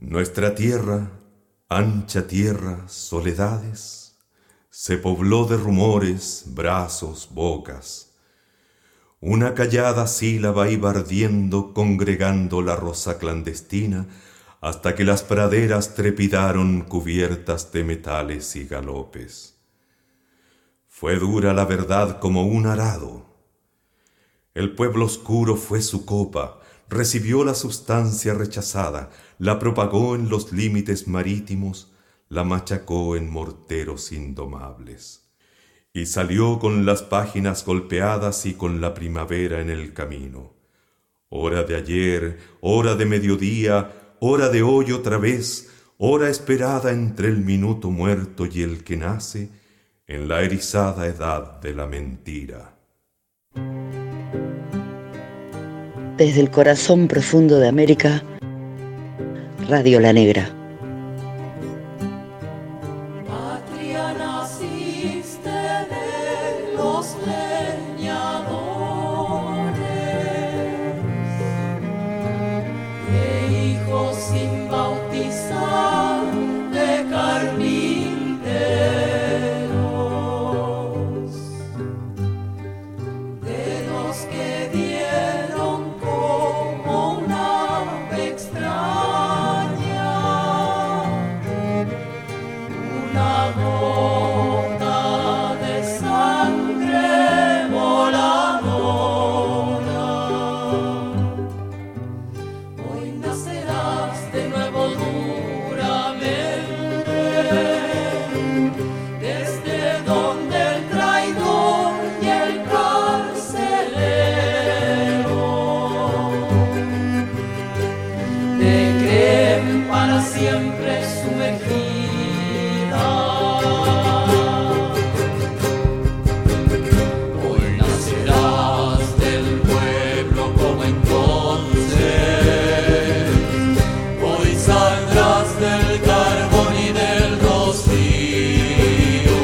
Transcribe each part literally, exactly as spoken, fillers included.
Nuestra tierra, ancha tierra, soledades, se pobló de rumores, brazos, bocas. Una callada sílaba iba ardiendo, congregando la rosa clandestina, hasta que las praderas trepidaron cubiertas de metales y galopes. Fue dura la verdad como un arado. El pueblo oscuro fue su copa, recibió la sustancia rechazada, la propagó en los límites marítimos, la machacó en morteros indomables. Y salió con las páginas golpeadas y con la primavera en el camino. Hora de ayer, hora de mediodía, hora de hoy otra vez, hora esperada entre el minuto muerto y el que nace en la erizada edad de la mentira. Desde el corazón profundo de América, Radio La Negra. Patria naciste de los leñadores, de hijos sin bautizar, de carpinteros, de los que dieron como una ave extraña una gota de sangre voladora. Hoy nacerás de nuevo duramente, desde donde el traidor y el carcelero te creen para siempre sumergida. Hoy nacerás del pueblo como entonces, hoy saldrás del carbón y del rocío,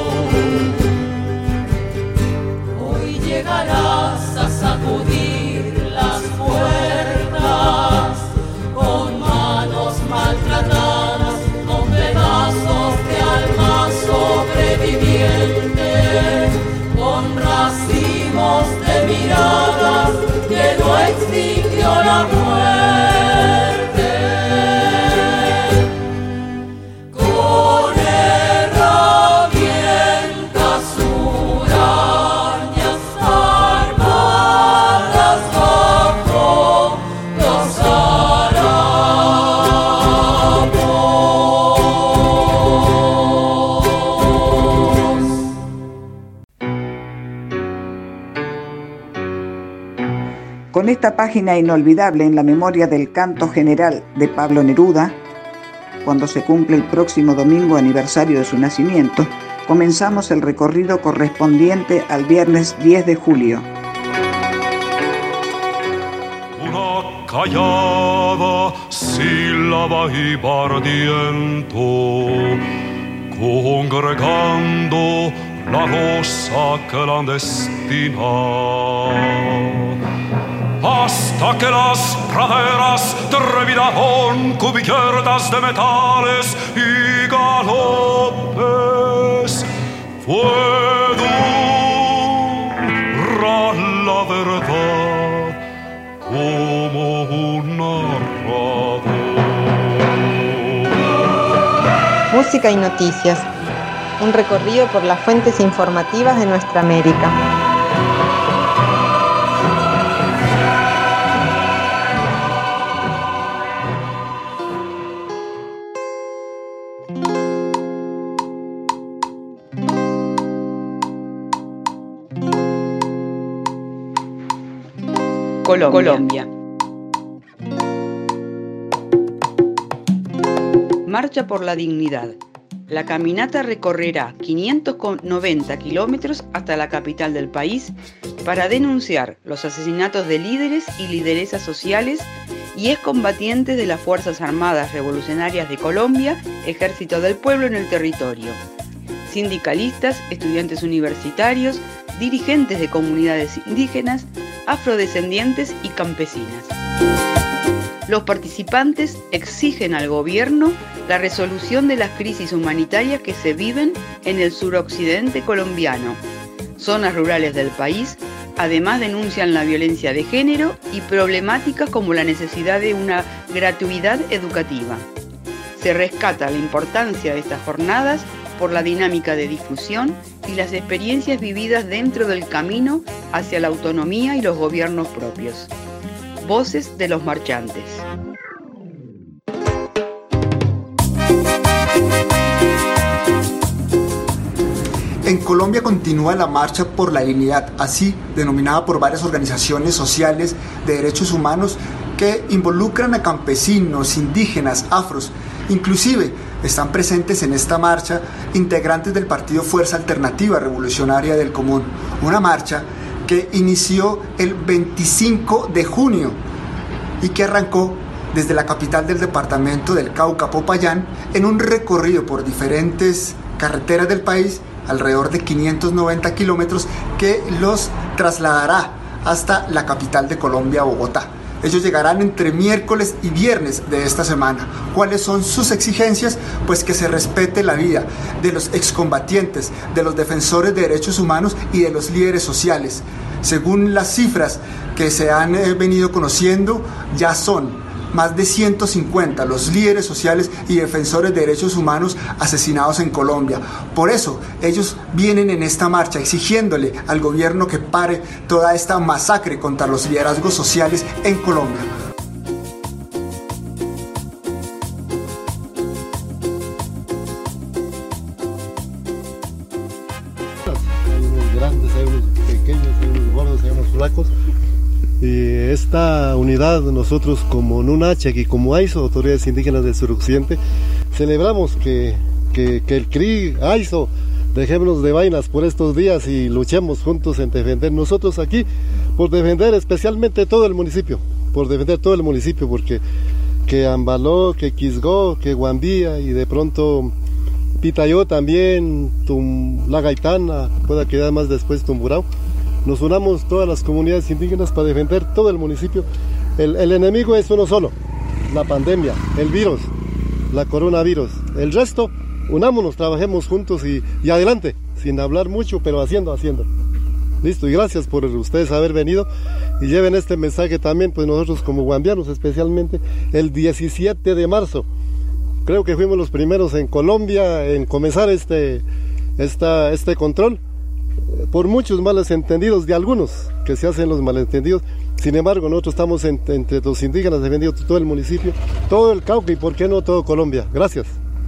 hoy llegarás a sacudir las puertas con manos maltratadas, con pedazos de alma sobreviviente, con racimos de miradas que no extinguió la muerte, con herramientas hurañas armadas bajo los Con esta página inolvidable en la memoria del canto general de Pablo Neruda, cuando se cumple el próximo domingo aniversario de su nacimiento, comenzamos el recorrido correspondiente al viernes diez de julio. Una callada sílaba iba ardiendo, congregando la rosa clandestina, hasta que las praderas trepidaron cubiertas de metales y galopes. Fue dura la verdad como un arado. Música y noticias. Un recorrido por las fuentes informativas de nuestra América. Colombia. Colombia. Marcha por la dignidad. La caminata recorrerá quinientos noventa kilómetros hasta la capital del país para denunciar los asesinatos de líderes y lideresas sociales y excombatientes de las Fuerzas Armadas Revolucionarias de Colombia, Ejército del Pueblo en el territorio. Sindicalistas, estudiantes universitarios, dirigentes de comunidades indígenas, afrodescendientes y campesinas. Los participantes exigen al gobierno la resolución de las crisis humanitarias que se viven en el suroccidente colombiano, zonas rurales del país. Además denuncian la violencia de género y problemáticas como la necesidad de una gratuidad educativa. Se rescata la importancia de estas jornadas por la dinámica de difusión y las experiencias vividas dentro del camino hacia la autonomía y los gobiernos propios. Voces de los marchantes. En Colombia continúa la Marcha por la Dignidad, así denominada por varias organizaciones sociales de derechos humanos que involucran a campesinos, indígenas, afros. Inclusive están presentes en esta marcha integrantes del partido Fuerza Alternativa Revolucionaria del Común, una marcha que inició el veinticinco de junio y que arrancó desde la capital del departamento del Cauca, Popayán, en un recorrido por diferentes carreteras del país, alrededor de quinientos noventa kilómetros, que los trasladará hasta la capital de Colombia, Bogotá. Ellos llegarán entre miércoles y viernes de esta semana. ¿Cuáles son sus exigencias? Pues que se respete la vida de los excombatientes, de los defensores de derechos humanos y de los líderes sociales. Según las cifras que se han eh, venido conociendo, ya son más de ciento cincuenta los líderes sociales y defensores de derechos humanos asesinados en Colombia. Por eso ellos vienen en esta marcha exigiéndole al gobierno que pare toda esta masacre contra los liderazgos sociales en Colombia. Hay unos grandes, hay unos pequeños, hay unos gordos, hay unos flacos. Y esta unidad, nosotros como NUNACHEC y como AISO, Autoridades Indígenas del Suroccidente, celebramos que, que, que el C R I, AISO, dejémonos de vainas por estos días y luchemos juntos en defender nosotros aquí, por defender especialmente todo el municipio, por defender todo el municipio, porque que Ambaló, que Quisgó, que Guambía y de pronto Pitayó también, Tum, La Gaitana, pueda quedar más después Tumburao. Nos unamos todas las comunidades indígenas para defender todo el municipio. El, el enemigo es uno solo, la pandemia, el virus, la coronavirus. El resto, unámonos, trabajemos juntos y, y adelante, sin hablar mucho, pero haciendo, haciendo. Listo, y gracias por ustedes haber venido y lleven este mensaje también, pues nosotros como guambianos especialmente, el diecisiete de marzo. Creo que fuimos los primeros en Colombia en comenzar este, esta, este control. Por muchos malos entendidos de algunos que se hacen los malentendidos. Sin embargo, nosotros estamos en, entre los indígenas defendiendo todo el municipio, todo el Cauca y por qué no todo Colombia. Gracias.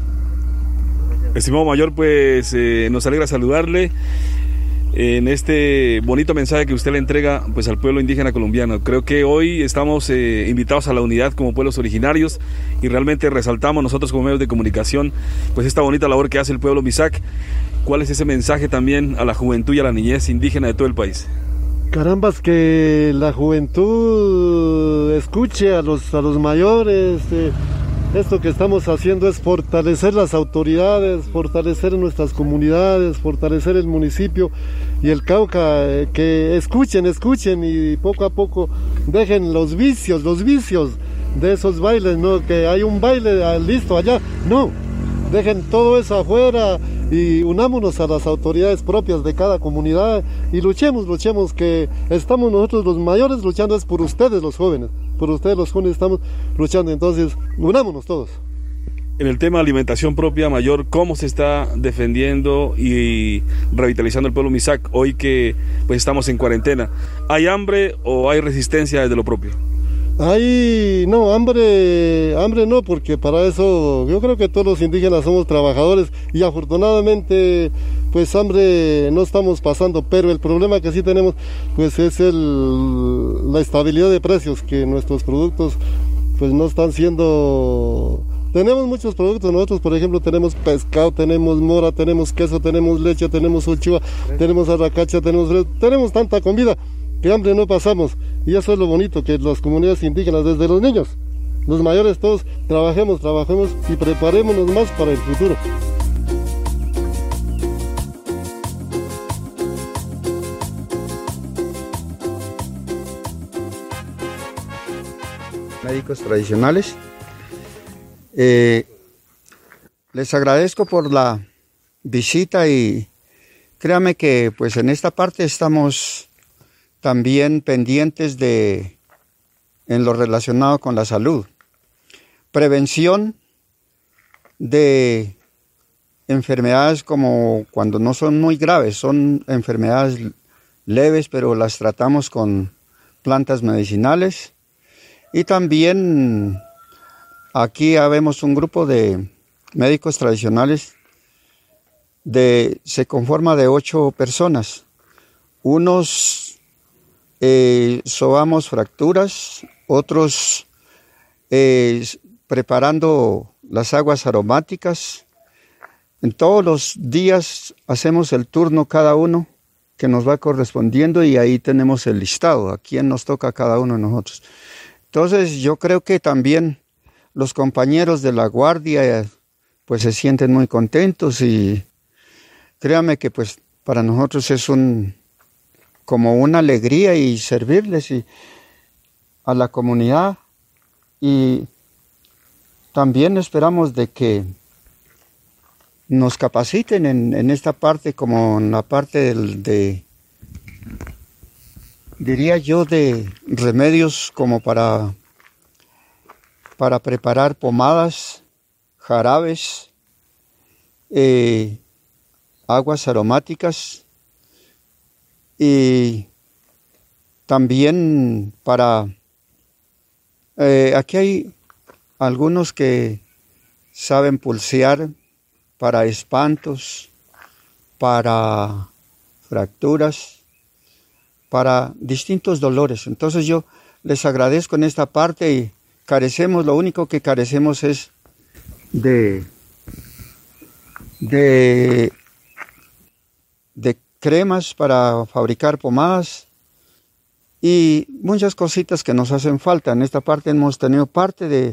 Estimado mayor, pues eh, nos alegra saludarle en este bonito mensaje que usted le entrega pues al pueblo indígena colombiano. Creo que hoy estamos eh, invitados a la unidad como pueblos originarios y realmente resaltamos nosotros como medios de comunicación pues esta bonita labor que hace el pueblo Misak. ¿Cuál es ese mensaje también a la juventud y a la niñez indígena de todo el país? Carambas, que la juventud escuche a los, a los mayores. Eh, esto que estamos haciendo es fortalecer las autoridades, fortalecer nuestras comunidades, fortalecer el municipio y el Cauca. Eh, que escuchen, escuchen y poco a poco dejen los vicios, los vicios de esos bailes, ¿no? Que hay un baile ah, listo allá. No, dejen todo eso afuera y unámonos a las autoridades propias de cada comunidad y luchemos, luchemos, que estamos nosotros los mayores luchando, es por ustedes los jóvenes, por ustedes los jóvenes estamos luchando, entonces unámonos todos. En el tema de alimentación propia, mayor, ¿cómo se está defendiendo y revitalizando el pueblo Misak hoy que pues estamos en cuarentena? ¿Hay hambre o hay resistencia desde lo propio? Hay, no, hambre, hambre no, porque para eso yo creo que todos los indígenas somos trabajadores y afortunadamente pues hambre no estamos pasando, pero el problema que sí tenemos pues es el, la estabilidad de precios, que nuestros productos pues no están siendo... Tenemos muchos productos, nosotros por ejemplo tenemos pescado, tenemos mora, tenemos queso, tenemos leche, tenemos uchiwa, tenemos arracacha, tenemos, tenemos tanta comida que hambre no pasamos, y eso es lo bonito, que las comunidades indígenas, desde los niños, los mayores, todos trabajemos, trabajemos y preparémonos más para el futuro. médicos tradicionales. Eh, les agradezco por la visita y créame que pues en esta parte estamos también pendientes de en lo relacionado con la salud. Prevención de enfermedades como cuando no son muy graves, son enfermedades leves, pero las tratamos con plantas medicinales. Y también aquí habemos un grupo de médicos tradicionales, de, se conforma de ocho personas. Unos eh, sobamos fracturas, otros eh, preparando las aguas aromáticas. En todos los días hacemos el turno cada uno que nos va correspondiendo y ahí tenemos el listado, a quién nos toca a cada uno de nosotros. Entonces yo creo que también los compañeros de la guardia pues se sienten muy contentos y créame que pues para nosotros es un como una alegría y servirles y a la comunidad, y también esperamos de que nos capaciten en, en esta parte, como en la parte del, de, diría yo, de remedios como para, para preparar pomadas, jarabes, eh, aguas aromáticas y también para, eh, aquí hay algunos que saben pulsear para espantos, para fracturas, para distintos dolores. Entonces yo les agradezco en esta parte y carecemos, lo único que carecemos es de, de, de cremas para fabricar pomadas y muchas cositas que nos hacen falta. En esta parte hemos tenido parte de,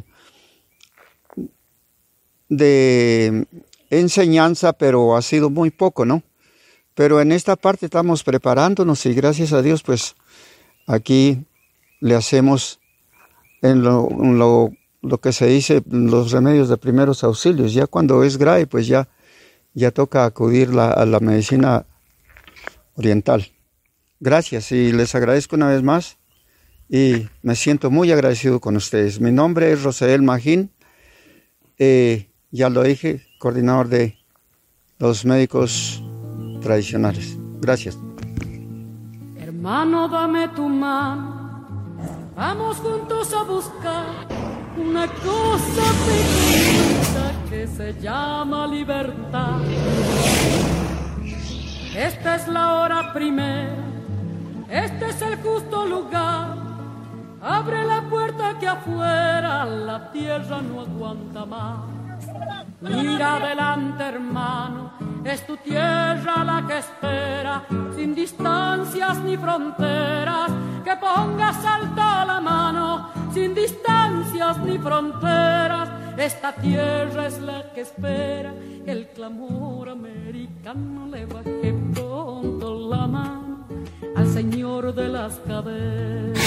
de enseñanza, pero ha sido muy poco, ¿no? Pero en esta parte estamos preparándonos y gracias a Dios, pues aquí le hacemos en lo, en lo, lo que se dice los remedios de primeros auxilios. Ya cuando es grave, pues ya, ya toca acudir la, a la medicina oriental. Gracias y les agradezco una vez más y me siento muy agradecido con ustedes. Mi nombre es Rosael Magín, eh, ya lo dije, coordinador de los médicos tradicionales. Gracias. Hermano, dame tu mano, vamos juntos a buscar una cosa pequeñita que se llama libertad. Esta es la hora primera, este es el justo lugar. Abre la puerta que afuera la tierra no aguanta más. Mira adelante, hermano, es tu tierra la que espera, sin distancias ni fronteras, que pongas alta la mano, sin distancias ni fronteras. Esta tierra es la que espera, que el clamor americano le baje pronto la mano al señor de las cadenas.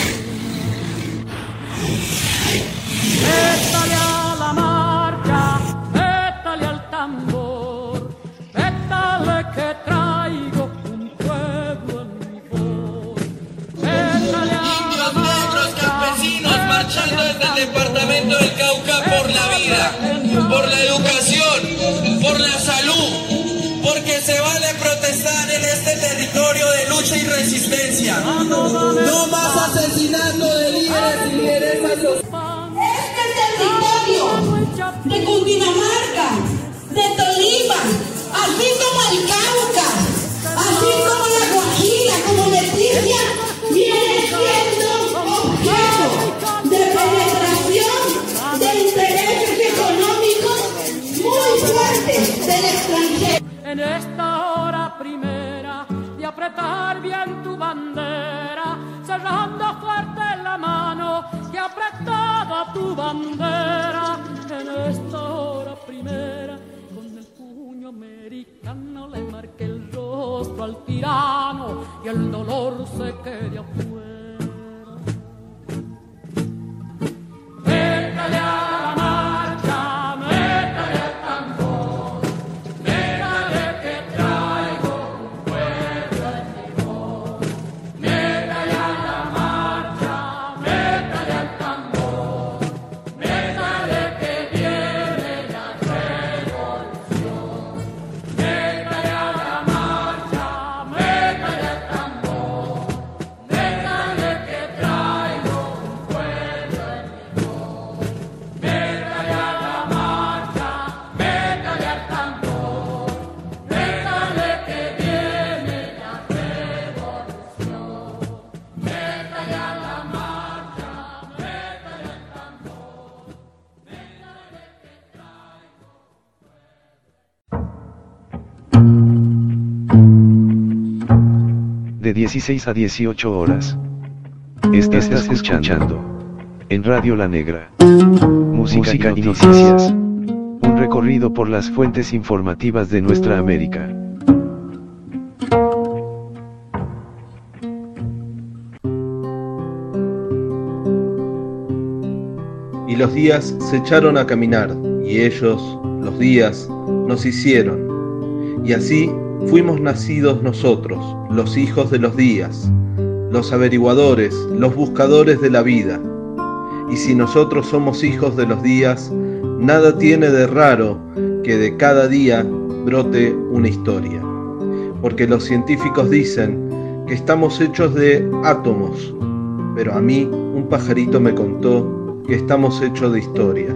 Vétale a la marcha, vétale al tambor, vétale que traigo un pueblo en mi voz. Vétale a la marcha, los campesinos marchando desde el departamento del Cauca por la vida, por la educación, por la salud, porque se vale protestar en este territorio de lucha y resistencia. No más asesinato de líderes y lideresas. Este territorio de Cundinamarca, de Tolima, así como el Cauca, así como la Guajira, como Leticia, viene siendo objeto de penetración de intereses económicos muy fuertes del extranjero. En esta hora primera de apretar bien tu bandera, cerrando fuerte la mano y apretada tu bandera. En esta hora primera, con el puño americano le marque el rostro al tirano y el dolor se quede afuera. dieciséis a dieciocho horas. Estás escuchando en Radio La Negra música y noticias. Un recorrido por las fuentes informativas de nuestra América. Y los días se echaron a caminar, y ellos, los días, nos hicieron. Y así fuimos nacidos nosotros, los hijos de los días, los averiguadores, los buscadores de la vida. Y si nosotros somos hijos de los días, nada tiene de raro que de cada día brote una historia. Porque los científicos dicen que estamos hechos de átomos, pero a mí un pajarito me contó que estamos hechos de historias.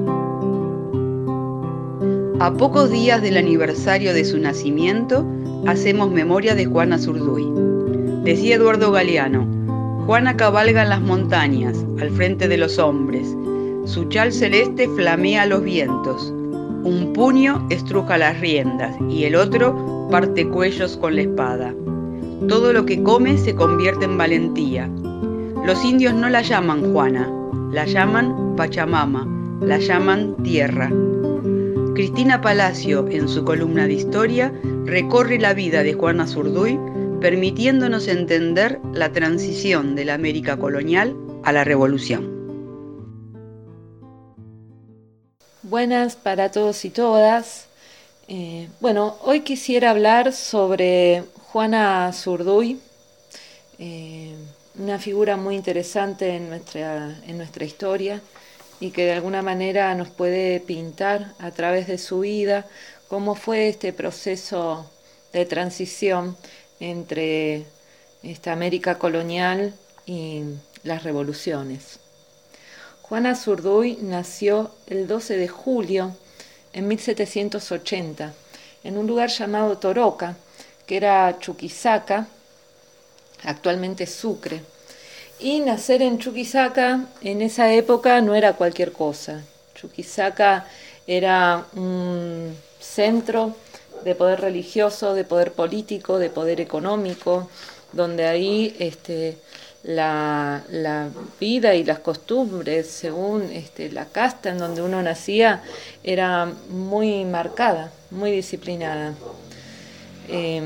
A pocos días del aniversario de su nacimiento, hacemos memoria de Juana Zurduy. Decía Eduardo Galeano: Juana cabalga en las montañas, al frente de los hombres. Su chal celeste flamea los vientos. Un puño estruja las riendas y el otro parte cuellos con la espada. Todo lo que come se convierte en valentía. Los indios no la llaman Juana, la llaman Pachamama, la llaman Tierra. Cristina Palacio, en su columna de historia, recorre la vida de Juana Zurduy, permitiéndonos entender la transición de la América colonial a la revolución. Buenas para todos y todas. Eh, bueno, hoy quisiera hablar sobre Juana Zurduy, eh, una figura muy interesante en nuestra, en nuestra historia y que de alguna manera nos puede pintar a través de su vida cómo fue este proceso de transición entre esta América colonial y las revoluciones. Juana Zurduy nació el doce de julio en mil setecientos ochenta en un lugar llamado Toroca, que era Chuquisaca, actualmente Sucre. Y nacer en Chuquisaca en esa época no era cualquier cosa. Chuquisaca era un centro de poder religioso, de poder político, de poder económico, donde ahí este, la, la vida y las costumbres, según este, la casta en donde uno nacía, era muy marcada, muy disciplinada. Eh,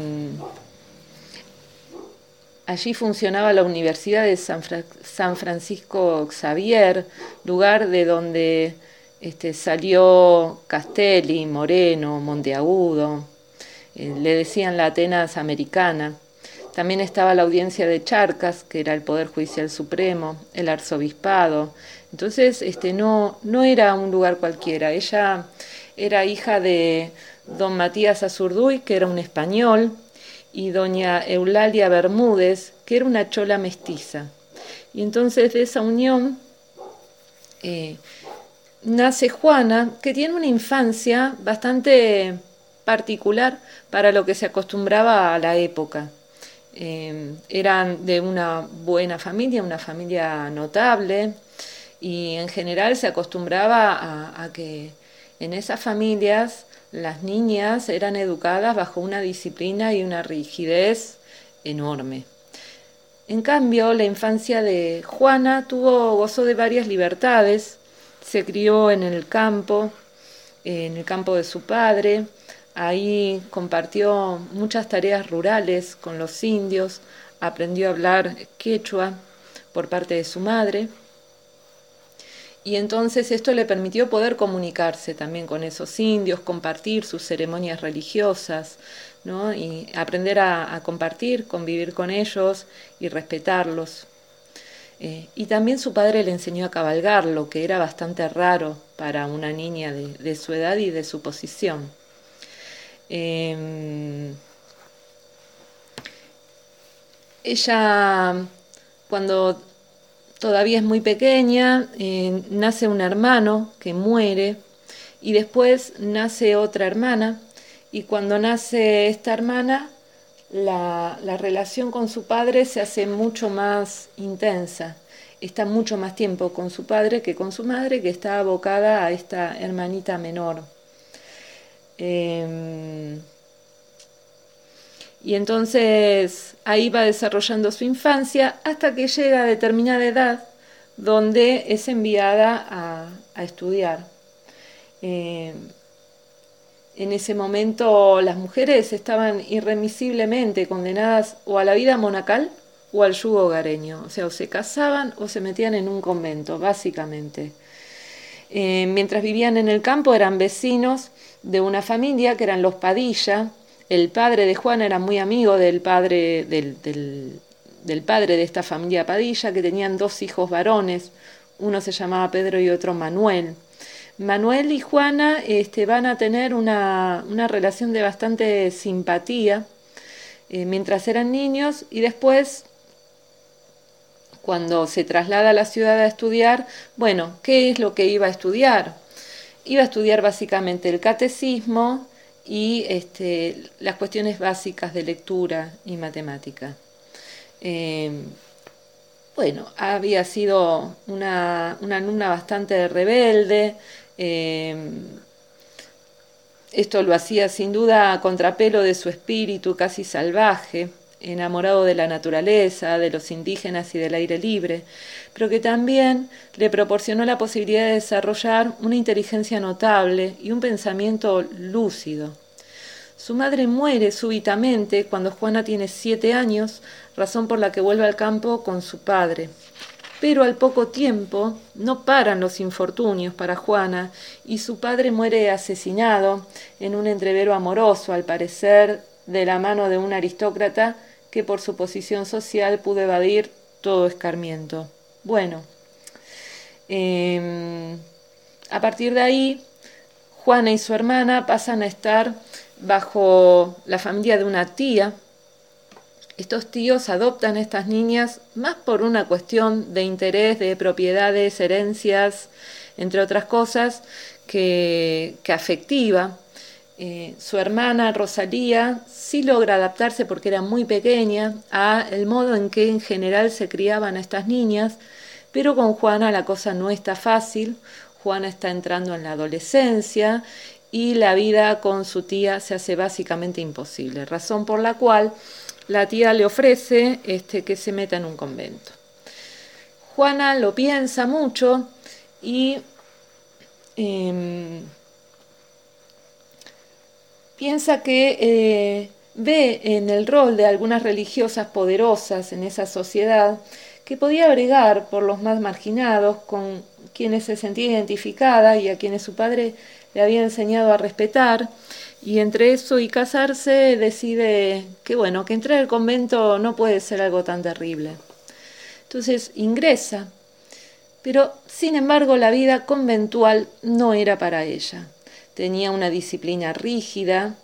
Allí funcionaba la Universidad de San, Fra- San Francisco Xavier, lugar de donde este, salió Castelli, Moreno, Monteagudo, eh, le decían la Atenas americana. También estaba la Audiencia de Charcas, que era el Poder Judicial Supremo, el Arzobispado. Entonces este, no, no era un lugar cualquiera. Ella era hija de don Matías Azurduy, que era un español, y doña Eulalia Bermúdez, que era una chola mestiza. Y entonces de esa unión eh, nace Juana, que tiene una infancia bastante particular para lo que se acostumbraba a la época. Eh, eran de una buena familia, una familia notable, y en general se acostumbraba a, a que en esas familias las niñas eran educadas bajo una disciplina y una rigidez enorme. En cambio, la infancia de Juana tuvo, gozó de varias libertades. Se crió en el campo, en el campo de su padre. Ahí compartió muchas tareas rurales con los indios. Aprendió a hablar quechua por parte de su madre. Y entonces esto le permitió poder comunicarse también con esos indios, compartir sus ceremonias religiosas, ¿no? Y aprender a, a compartir, convivir con ellos y respetarlos. Eh, y también su padre le enseñó a cabalgar, lo que era bastante raro para una niña de, de su edad y de su posición. Eh, ella, cuando todavía es muy pequeña, eh, nace un hermano que muere y después nace otra hermana, y cuando nace esta hermana la, la relación con su padre se hace mucho más intensa, está mucho más tiempo con su padre que con su madre, que está abocada a esta hermanita menor. Eh, Y entonces ahí va desarrollando su infancia hasta que llega a determinada edad donde es enviada a, a estudiar. Eh, en ese momento las mujeres estaban irremisiblemente condenadas o a la vida monacal o al yugo hogareño, o sea, o se casaban o se metían en un convento, básicamente. Eh, mientras vivían en el campo eran vecinos de una familia que eran los Padilla. El padre de Juana era muy amigo del padre, del, del, del padre de esta familia Padilla, que tenían dos hijos varones, uno se llamaba Pedro y otro Manuel. Manuel y Juana este, van a tener una, una relación de bastante simpatía eh, mientras eran niños, y después, cuando se traslada a la ciudad a estudiar, bueno, ¿qué es lo que iba a estudiar? Iba a estudiar básicamente el catecismo y este, las cuestiones básicas de lectura y matemática. Eh, bueno, había sido una, una alumna bastante rebelde. Eh, esto lo hacía sin duda a contrapelo de su espíritu casi salvaje, enamorado de la naturaleza, de los indígenas y del aire libre, pero que también le proporcionó la posibilidad de desarrollar una inteligencia notable y un pensamiento lúcido. Su madre muere súbitamente cuando Juana tiene siete años, razón por la que vuelve al campo con su padre. Pero al poco tiempo no paran los infortunios para Juana y su padre muere asesinado en un entrevero amoroso, al parecer de la mano de un aristócrata que por su posición social pudo evadir todo escarmiento. Bueno, eh, a partir de ahí, Juana y su hermana pasan a estar bajo la familia de una tía. Estos tíos adoptan a estas niñas más por una cuestión de interés, de propiedades, herencias, entre otras cosas, que, que afectiva. Eh, su hermana Rosalía sí logra adaptarse porque era muy pequeña a el modo en que en general se criaban a estas niñas, pero con Juana la cosa no está fácil. Juana está entrando en la adolescencia y la vida con su tía se hace básicamente imposible, razón por la cual la tía le ofrece este, que se meta en un convento. Juana lo piensa mucho y eh, piensa que eh, ve en el rol de algunas religiosas poderosas en esa sociedad que podía bregar por los más marginados, con quienes se sentía identificada y a quienes su padre le había enseñado a respetar. Y entre eso y casarse decide que bueno, que entrar al convento no puede ser algo tan terrible. Entonces ingresa, pero sin embargo la vida conventual no era para ella. Tenía una disciplina rígida,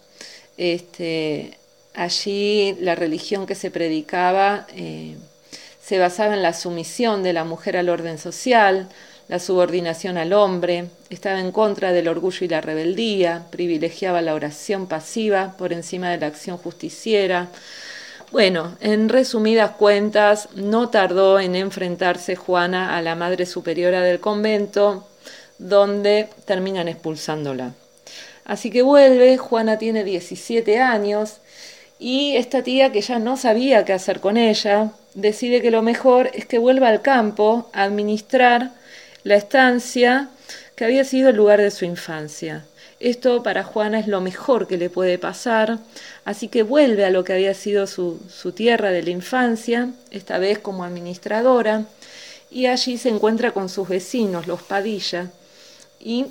este, allí la religión que se predicaba eh, se basaba en la sumisión de la mujer al orden social, la subordinación al hombre, estaba en contra del orgullo y la rebeldía, privilegiaba la oración pasiva por encima de la acción justiciera. Bueno, en resumidas cuentas, no tardó en enfrentarse Juana a la madre superiora del convento, donde terminan expulsándola. Así que vuelve, Juana tiene diecisiete años, y esta tía, que ya no sabía qué hacer con ella, decide que lo mejor es que vuelva al campo a administrar la estancia que había sido el lugar de su infancia. Esto para Juana es lo mejor que le puede pasar, así que vuelve a lo que había sido su, su tierra de la infancia, esta vez como administradora, y allí se encuentra con sus vecinos, los Padilla, y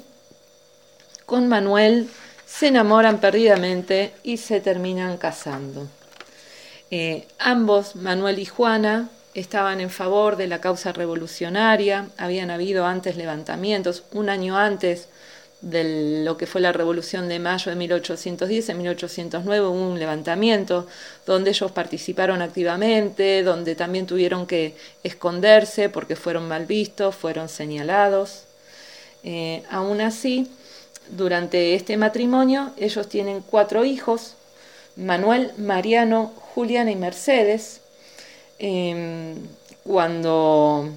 con Manuel se enamoran perdidamente y se terminan casando. Eh, ambos, Manuel y Juana, estaban en favor de la causa revolucionaria, habían habido antes levantamientos, un año antes de lo que fue la Revolución de Mayo de mil ochocientos diez, en mil ochocientos nueve hubo un levantamiento donde ellos participaron activamente, donde también tuvieron que esconderse porque fueron mal vistos, fueron señalados. Eh, aún así, durante este matrimonio, ellos tienen cuatro hijos, Manuel, Mariano, Juliana y Mercedes. Eh, cuando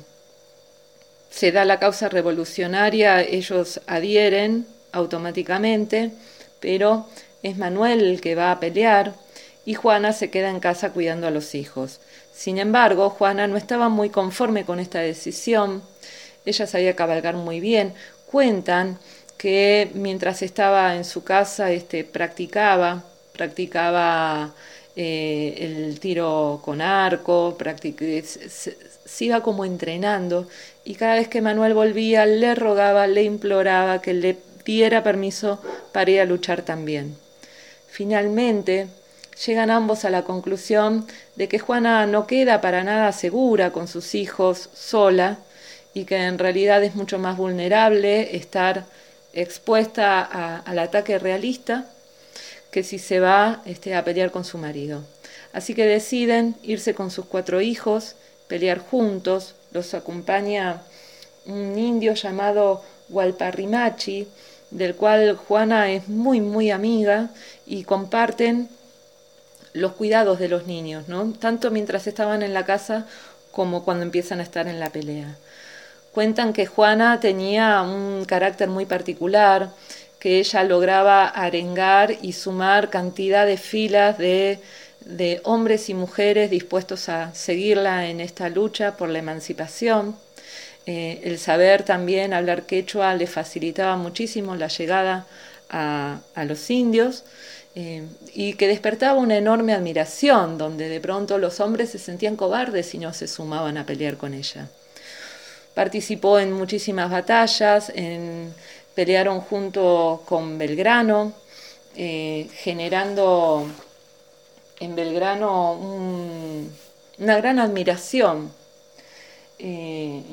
se da la causa revolucionaria, ellos adhieren automáticamente, pero es Manuel el que va a pelear y Juana se queda en casa cuidando a los hijos. Sin embargo, Juana no estaba muy conforme con esta decisión. Ella sabía cabalgar muy bien. Cuentan que mientras estaba en su casa este, practicaba, practicaba eh, el tiro con arco, practic- se, se iba como entrenando, y cada vez que Manuel volvía le rogaba, le imploraba que le diera permiso para ir a luchar también. Finalmente llegan ambos a la conclusión de que Juana no queda para nada segura con sus hijos sola y que en realidad es mucho más vulnerable estar expuesta a, al ataque realista que si se va este, a pelear con su marido. Así que deciden irse con sus cuatro hijos, pelear juntos. Los acompaña un indio llamado Walparrimachi, del cual Juana es muy muy amiga, y comparten los cuidados de los niños, ¿no? Tanto mientras estaban en la casa como cuando empiezan a estar en la pelea. Cuentan que Juana tenía un carácter muy particular, que ella lograba arengar y sumar cantidad de filas de, de hombres y mujeres dispuestos a seguirla en esta lucha por la emancipación. Eh, el saber también hablar quechua le facilitaba muchísimo la llegada a, a los indios, eh, y que despertaba una enorme admiración, donde de pronto los hombres se sentían cobardes y no se sumaban a pelear con ella. Participó en muchísimas batallas, en, pelearon junto con Belgrano, eh, generando en Belgrano un, una gran admiración, eh,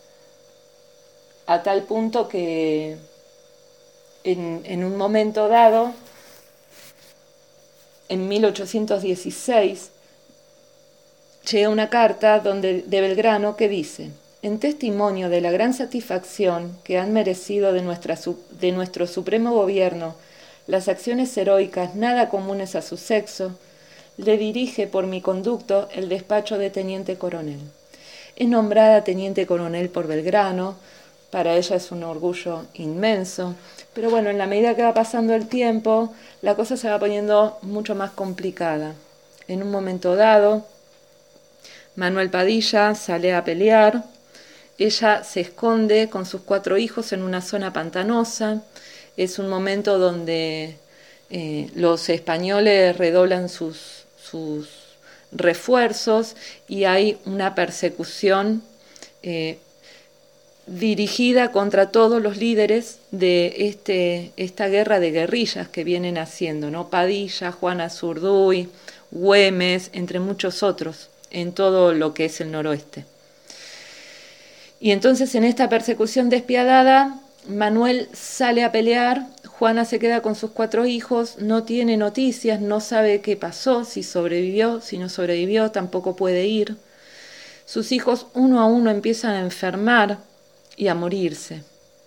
a tal punto que en, en un momento dado, en mil ochocientos dieciséis, llega una carta donde, de Belgrano que dice: en testimonio de la gran satisfacción que han merecido de, nuestra, de nuestro supremo gobierno las acciones heroicas nada comunes a su sexo, le dirige por mi conducto el despacho de teniente coronel. Es nombrada teniente coronel por Belgrano, para ella es un orgullo inmenso, pero bueno, en la medida que va pasando el tiempo, la cosa se va poniendo mucho más complicada. En un momento dado, Manuel Padilla sale a pelear. Ella se esconde con sus cuatro hijos en una zona pantanosa. Es un momento donde eh, los españoles redoblan sus, sus refuerzos y hay una persecución eh, dirigida contra todos los líderes de este, esta guerra de guerrillas que vienen haciendo, ¿no? Padilla, Juana Zurduy, Güemes, entre muchos otros, en todo lo que es el noroeste. Y entonces en esta persecución despiadada, Manuel sale a pelear, Juana se queda con sus cuatro hijos, no tiene noticias, no sabe qué pasó, si sobrevivió, si no sobrevivió, tampoco puede ir. Sus hijos uno a uno empiezan a enfermar y a morirse.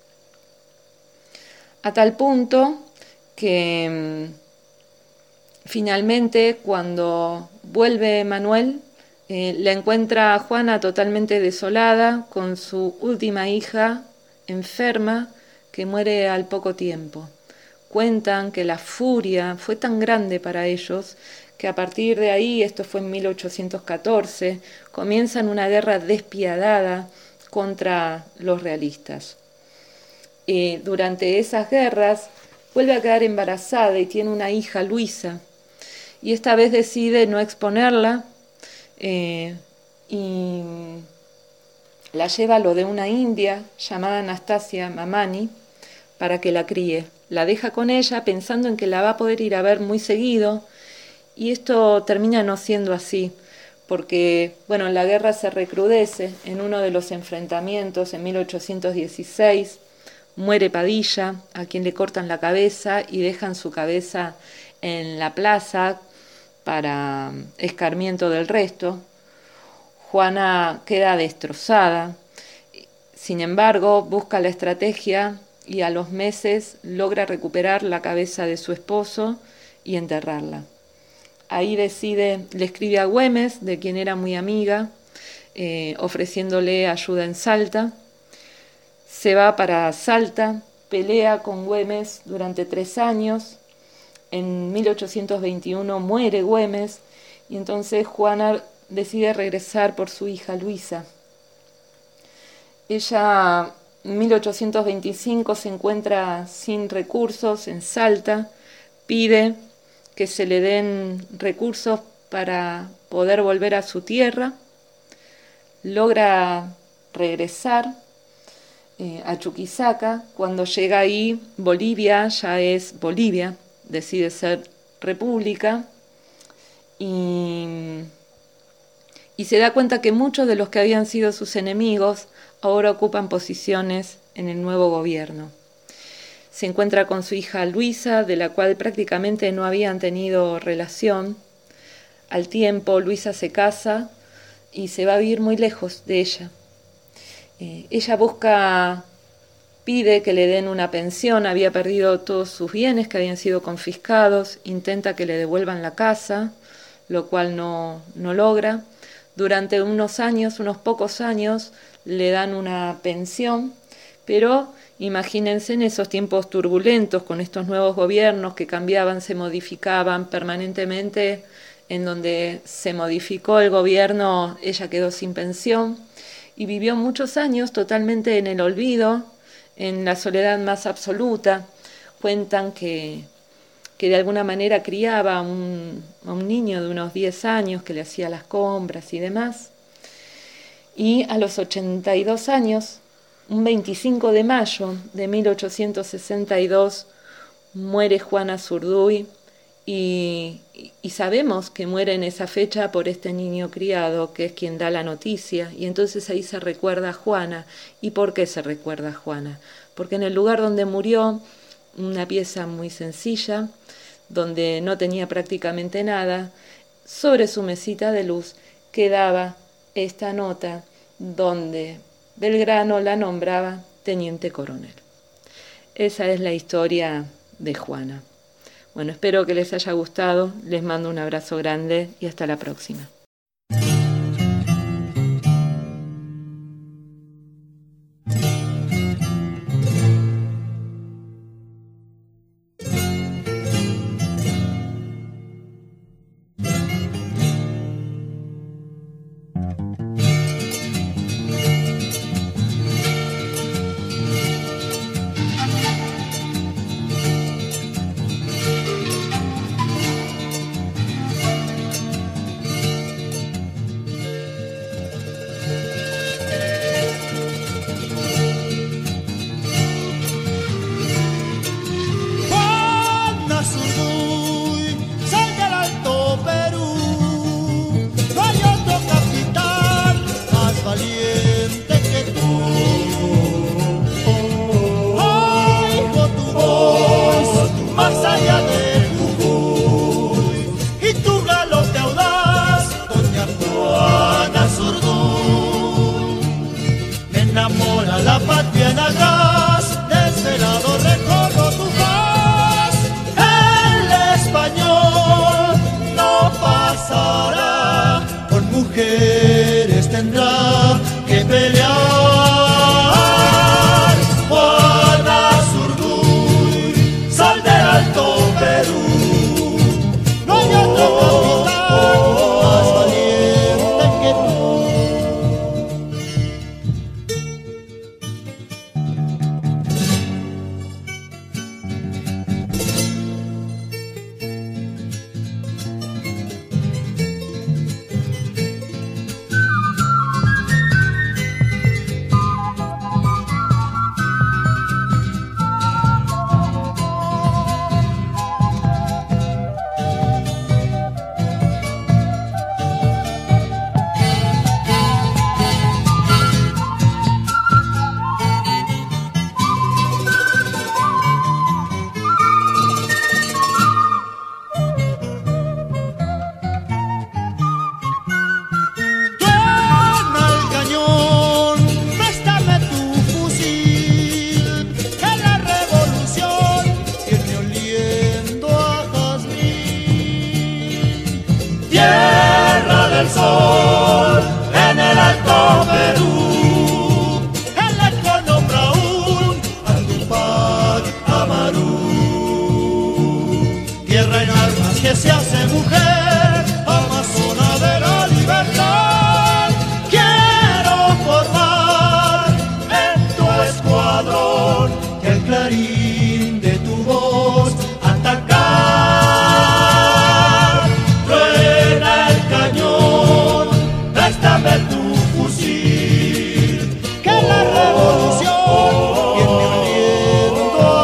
A tal punto que finalmente cuando vuelve Manuel, Eh, la encuentra a Juana totalmente desolada, con su última hija enferma, que muere al poco tiempo. Cuentan que la furia fue tan grande para ellos que a partir de ahí, esto fue en mil ochocientos catorce, comienzan una guerra despiadada contra los realistas. Eh, durante esas guerras vuelve a quedar embarazada y tiene una hija, Luisa, y esta vez decide no exponerla, Eh, y la lleva a lo de una india llamada Anastasia Mamani para que la críe. La deja con ella pensando en que la va a poder ir a ver muy seguido, y esto termina no siendo así, porque bueno, la guerra se recrudece. En uno de los enfrentamientos en mil ochocientos dieciséis muere Padilla, a quien le cortan la cabeza y dejan su cabeza en la plaza para escarmiento del resto. Juana queda destrozada. Sin embargo, busca la estrategia y a los meses logra recuperar la cabeza de su esposo y enterrarla. Ahí decide, le escribe a Güemes, de quien era muy amiga, eh, ofreciéndole ayuda en Salta. Se va para Salta, pelea con Güemes durante tres años, en mil ochocientos veintiuno muere Güemes y entonces Juana decide regresar por su hija Luisa. Ella en mil ochocientos veinticinco se encuentra sin recursos en Salta, pide que se le den recursos para poder volver a su tierra, logra regresar eh, a Chuquisaca. Cuando llega ahí, Bolivia ya es Bolivia, decide ser república y, y se da cuenta que muchos de los que habían sido sus enemigos ahora ocupan posiciones en el nuevo gobierno. Se encuentra con su hija Luisa, de la cual prácticamente no habían tenido relación. Al tiempo, Luisa se casa y se va a vivir muy lejos de ella. Eh, ella busca, pide que le den una pensión, había perdido todos sus bienes que habían sido confiscados, intenta que le devuelvan la casa, lo cual no, no logra. Durante unos años, unos pocos años, le dan una pensión, pero imagínense en esos tiempos turbulentos, con estos nuevos gobiernos que cambiaban, se modificaban permanentemente. En donde se modificó el gobierno, ella quedó sin pensión y vivió muchos años totalmente en el olvido, en la soledad más absoluta. Cuentan que, que de alguna manera criaba a un, a un niño de unos diez años que le hacía las compras y demás. Y a los ochenta y dos años, un veinticinco de mayo de mil ochocientos sesenta y dos, muere Juana Zurduy. Y, y sabemos que muere en esa fecha por este niño criado, que es quien da la noticia, y entonces ahí se recuerda a Juana. ¿Y por qué se recuerda a Juana? Porque en el lugar donde murió, una pieza muy sencilla, donde no tenía prácticamente nada, sobre su mesita de luz quedaba esta nota donde Belgrano la nombraba teniente coronel. Esa es la historia de Juana. Bueno, espero que les haya gustado, les mando un abrazo grande y hasta la próxima. tierra en armas que se hace mujer, amazona de la libertad. Quiero formar en tu escuadrón que el clarín de tu voz atacar. Truena el cañón, préstame tu fusil, que la revolución viene oliendo a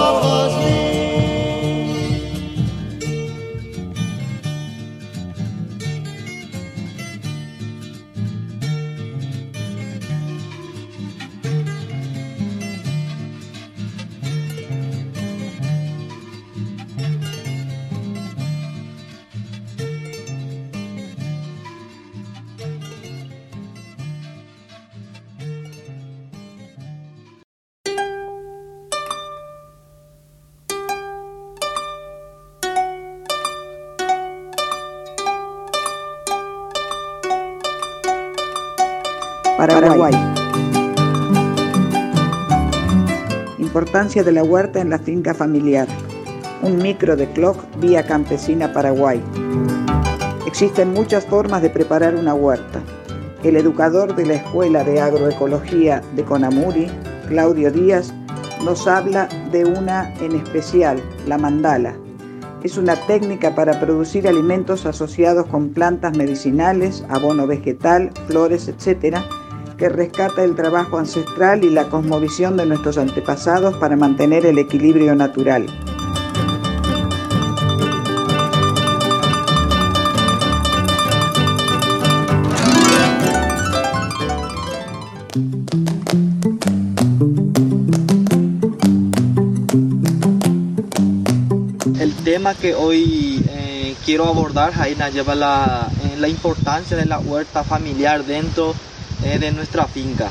Paraguay. Importancia de la huerta en la finca familiar. Un micro de Cloc vía campesina Paraguay. Existen muchas formas de preparar una huerta. El educador de la Escuela de Agroecología de Conamuri, Claudio Díaz, nos habla de una en especial, la mandala. Es una técnica para producir alimentos asociados con plantas medicinales, abono vegetal, flores, etcétera, que rescata el trabajo ancestral y la cosmovisión de nuestros antepasados para mantener el equilibrio natural. El tema que hoy eh, quiero abordar, Jaina, lleva la, eh, la importancia de la huerta familiar dentro eh, de nuestra finca.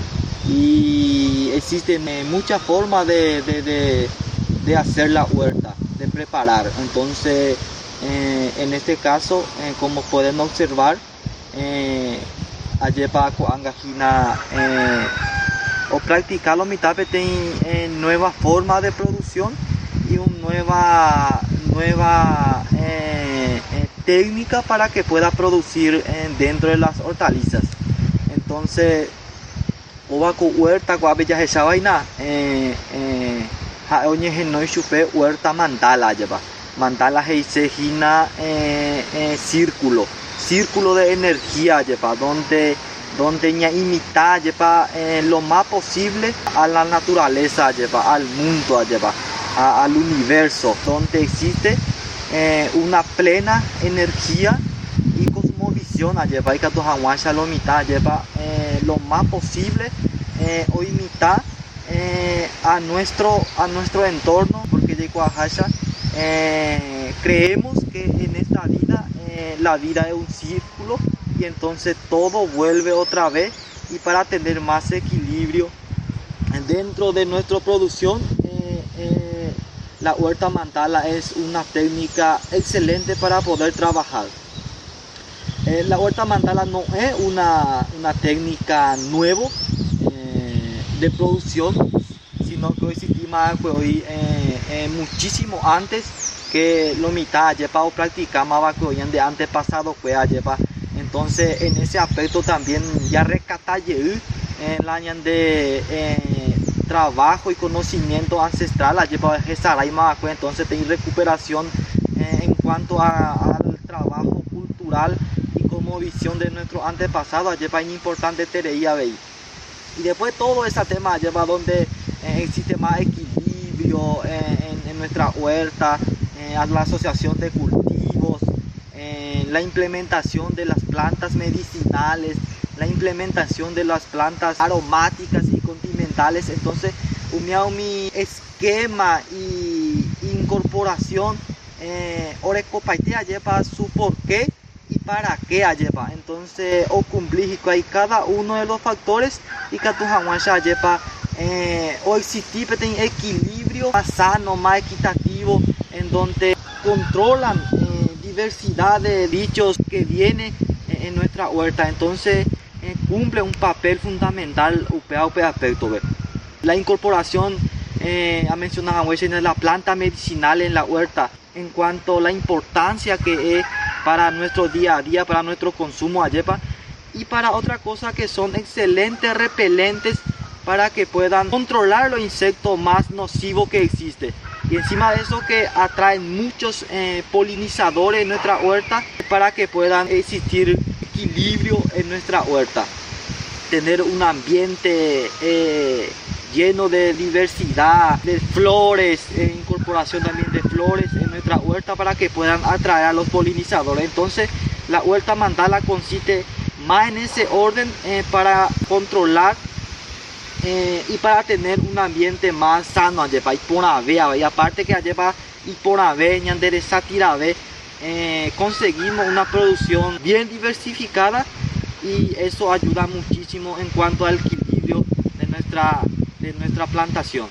Y existen eh, muchas formas de, de, de, de hacer la huerta, de preparar. Entonces, eh, en este caso, eh, como pueden observar, eh, ayepa coangajina eh, o practicar la mitad de nuevas formas de producción y una nueva, nueva eh, eh, técnica para que pueda producir eh, dentro de las hortalizas. Entonces, obaco huerta guabella esa vaina, eh, eh, oye genoi chupe huerta mandala lleva. Mandala heise gina eh, eh, círculo, círculo de energía lleva, donde donde ña imita lleva eh, lo más posible a la naturaleza lleva, al mundo lleva. A, al universo, donde existe eh, una plena energía y cosmovisión lleva lo mitad lleva eh, lo más posible eh, o imitar eh, a nuestro a nuestro entorno, porque de Oaxaca eh, creemos que en esta vida eh, la vida es un círculo y entonces todo vuelve otra vez, y para tener más equilibrio dentro de nuestra producción, eh, eh, la huerta mandala es una técnica excelente para poder trabajar. Eh, la huerta mandala no es una, una técnica nueva eh, de producción, sino que hoy se estima que hoy eh, eh, muchísimo antes que lo mitad lleva o practicaba que hoy en de antes pasado que lleva. Entonces, en ese aspecto también ya recatalle en la año de eh, trabajo y conocimiento ancestral allí para entonces tener recuperación eh, en cuanto a, al trabajo cultural y como visión de nuestro antepasado allí para importante tereía veí. Y después todo ese tema lleva donde eh, existe más equilibrio eh, en, en nuestra huerta, eh, a la asociación de cultivos, eh, la implementación de las plantas medicinales, la implementación de las plantas aromáticas y condimentales. Entonces, un mi esquema y incorporación eh, orecopaitea lleva su por qué y para qué lleva. Entonces, o cumplir hay cada uno de los factores y que tu jaguancha lleva eh, o existir en equilibrio más sano, más equitativo, en donde controlan eh, diversidad de bichos que vienen eh, en nuestra huerta. Entonces, Eh, cumple un papel fundamental upea upea aspecto. La incorporación eh, a mencionar en la planta medicinal en la huerta en cuanto a la importancia que es para nuestro día a día, para nuestro consumo ayepa, y para otra cosa que son excelentes repelentes para que puedan controlar los insectos más nocivos que existen. Y encima de eso que atraen muchos eh, polinizadores en nuestra huerta para que puedan existir equilibrio en nuestra huerta. Tener un ambiente eh, lleno de diversidad, de flores, eh, incorporación también de flores en nuestra huerta para que puedan atraer a los polinizadores. Entonces la huerta mandala consiste más en ese orden eh, para controlar eh, y para tener un ambiente más sano ayepa y ponavea, y aparte que ayepa y ponavea y endereza tirabe, eh, conseguimos una producción bien diversificada y eso ayuda muchísimo en cuanto al equilibrio de nuestra, de nuestra plantación.